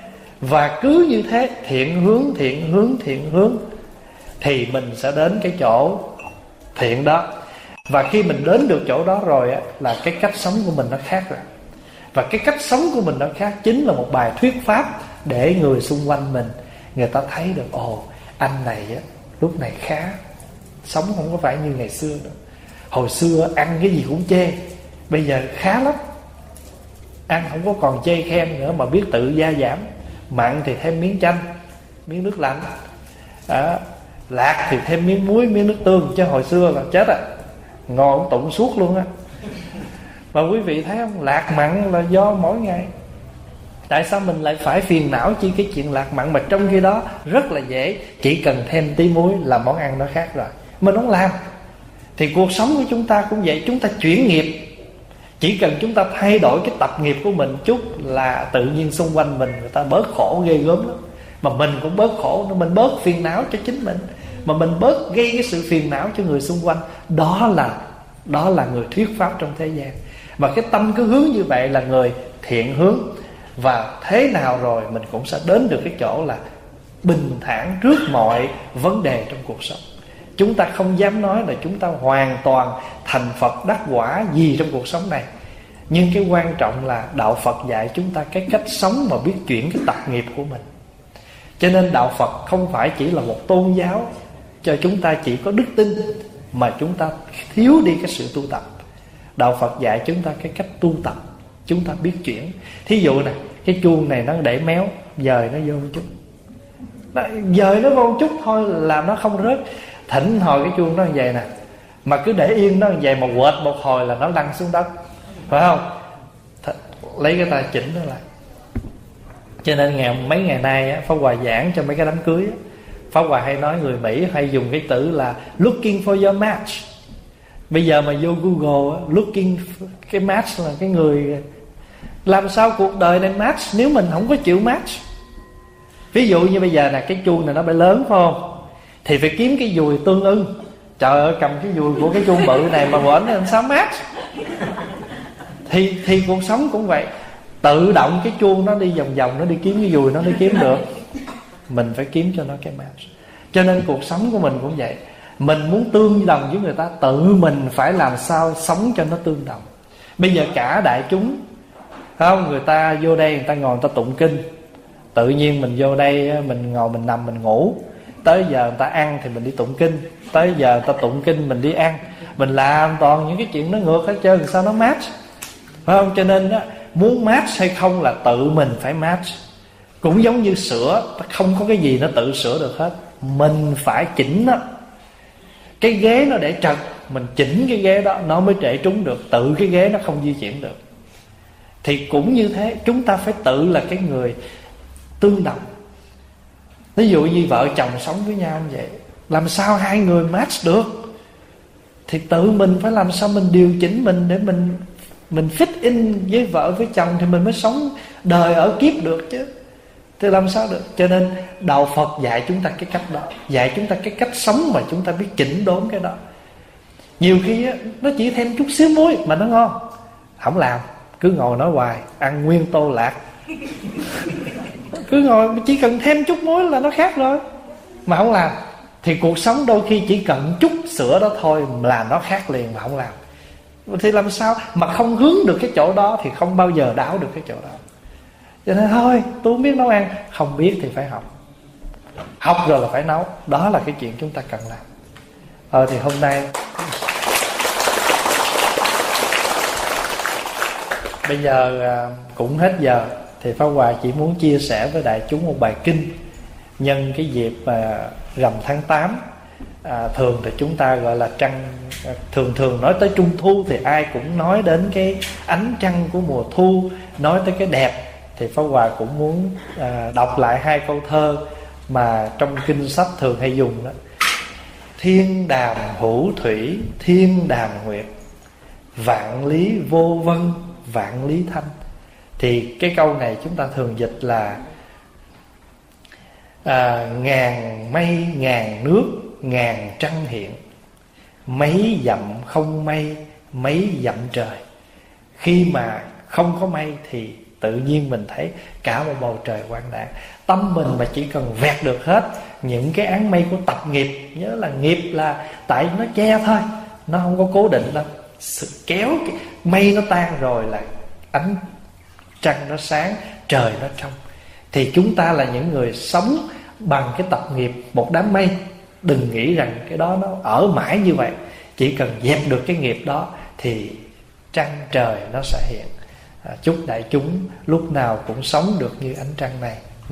Và cứ như thế, thiện hướng, thiện hướng, thiện hướng, thì mình sẽ đến cái chỗ thiện đó. Và khi mình đến được chỗ đó rồi á, là cái cách sống của mình nó khác rồi. Và cái cách sống của mình nó khác chính là một bài thuyết pháp để người xung quanh mình, người ta thấy được, ồ, anh này á, lúc này khá, sống không có phải như ngày xưa nữa. Hồi xưa ăn cái gì cũng chê, bây giờ khá lắm. Ăn không có còn chê khen nữa, mà biết tự gia giảm. Mặn thì thêm miếng chanh, miếng nước lạnh. À, lạc thì thêm miếng muối, miếng nước tương, chứ hồi xưa là chết à, ngon tụng suốt luôn á. Và quý vị thấy không, lạc mặn là do mỗi ngày. Tại sao mình lại phải phiền não chi cái chuyện lạc mặn, mà trong khi đó rất là dễ, chỉ cần thêm tí muối là món ăn nó khác rồi. Mình không làm. Thì cuộc sống của chúng ta cũng vậy, chúng ta chuyển nghiệp. Chỉ cần chúng ta thay đổi cái tập nghiệp của mình chút là tự nhiên xung quanh mình người ta bớt khổ ghê gớm lắm. Mà mình cũng bớt khổ, mình bớt phiền não cho chính mình, mà mình bớt gây cái sự phiền não cho người xung quanh. Đó là Đó là người thuyết pháp trong thế gian. Và cái tâm cứ hướng như vậy là người thiện hướng. Và thế nào rồi mình cũng sẽ đến được cái chỗ là bình thản trước mọi vấn đề trong cuộc sống. Chúng ta không dám nói là chúng ta hoàn toàn thành Phật đắc quả gì trong cuộc sống này. Nhưng cái quan trọng là Đạo Phật dạy chúng ta cái cách sống mà biết chuyển cái tập nghiệp của mình. Cho nên Đạo Phật không phải chỉ là một tôn giáo cho chúng ta chỉ có đức tin, mà chúng ta thiếu đi cái sự tu tập. Đạo Phật dạy chúng ta cái cách tu tập, chúng ta biết chuyển. Thí dụ này, cái chuông này nó để méo, dời nó vô một chút, dời nó vô một chút thôi là nó không rớt. Thỉnh hồi cái chuông nó như vậy nè, mà cứ để yên nó như vậy mà quệt một hồi là nó lăn xuống đất, phải không? Th- lấy cái tay chỉnh nó lại. Cho nên ngày, mấy ngày nay á, Pháp Hòa giảng cho mấy cái đám cưới á, Pháp Hòa hay nói người Mỹ hay dùng cái từ là looking for your match. Bây giờ mà vô Google á, looking for, cái match là cái người. Làm sao cuộc đời này match nếu mình không có chịu match? Ví dụ như bây giờ là cái chuông này nó phải lớn phải không, thì phải kiếm cái dùi tương ưng. Trời ơi, cầm cái dùi của cái chuông bự này mà bển làm sao match? Thì, thì cuộc sống cũng vậy. Tự động cái chuông nó đi vòng vòng, nó đi kiếm cái dùi nó đi kiếm được. Mình phải kiếm cho nó cái match. Cho nên cuộc sống của mình cũng vậy. Mình muốn tương đồng với người ta, tự mình phải làm sao sống cho nó tương đồng. Bây giờ cả đại chúng không, người ta vô đây người ta ngồi người ta tụng kinh. Tự nhiên mình vô đây mình ngồi mình nằm mình ngủ. Tới giờ người ta ăn thì mình đi tụng kinh. Tới giờ người ta tụng kinh mình đi ăn. Mình làm toàn những cái chuyện nó ngược hết trơn, sao nó match, phải không? Cho nên đó, muốn match hay không là tự mình phải match. Cũng giống như sữa, không có cái gì nó tự sửa được hết, mình phải chỉnh nó. Cái ghế nó để trật, mình chỉnh cái ghế đó nó mới để trúng được. Tự cái ghế nó không di chuyển được. Thì cũng như thế, chúng ta phải tự là cái người tương đồng. Ví dụ như vợ chồng sống với nhau như vậy, làm sao hai người match được? Thì tự mình phải làm sao mình điều chỉnh mình để mình mình fit in với vợ với chồng, thì mình mới sống đời ở kiếp được chứ. Thì làm sao được? Cho nên Đạo Phật dạy chúng ta cái cách đó, dạy chúng ta cái cách sống mà chúng ta biết chỉnh đốn cái đó. Nhiều khi á, nó chỉ thêm chút xíu muối mà nó ngon, không làm, cứ ngồi nói hoài, ăn nguyên tô lạc. Cứ ngồi chỉ cần thêm chút muối là nó khác rồi, mà không làm. Thì cuộc sống đôi khi chỉ cần chút sữa đó thôi là nó khác liền mà không làm. Thì làm sao mà không hướng được cái chỗ đó thì không bao giờ đảo được cái chỗ đó. Cho nên thôi, tôi không biết nấu ăn. Không biết thì phải học. Học rồi là phải nấu. Đó là cái chuyện chúng ta cần làm. Ờ thì hôm nay bây giờ cũng hết giờ, thì Pháp Hòa chỉ muốn chia sẻ với đại chúng một bài kinh nhân cái dịp mà rằm tháng tám. à, Thường thì chúng ta gọi là trăng. Thường thường nói tới Trung Thu thì ai cũng nói đến cái ánh trăng của mùa thu, nói tới cái đẹp. Thì Pháp Hòa cũng muốn à, đọc lại hai câu thơ mà trong kinh sách thường hay dùng đó. Thiên đàm hữu thủy, thiên đàm nguyệt, vạn lý vô vân, vạn lý thanh. Thì cái câu này chúng ta thường dịch là à, ngàn mây ngàn nước, ngàn trăng hiện, mấy dặm không mây, mấy dặm trời. Khi mà không có mây thì tự nhiên mình thấy cả một bầu trời quang đãng. Tâm mình mà chỉ cần vẹt được hết những cái áng mây của tập nghiệp. Nhớ là nghiệp là tại nó che thôi, nó không có cố định đâu. Sự kéo cái mây nó tan rồi là ánh trăng nó sáng, trời nó trong. Thì chúng ta là những người sống bằng cái tập nghiệp một đám mây. Đừng nghĩ rằng cái đó nó ở mãi như vậy. Chỉ cần dẹp được cái nghiệp đó thì trăng trời nó sẽ hiện. à, Chúc đại chúng lúc nào cũng sống được như ánh trăng này.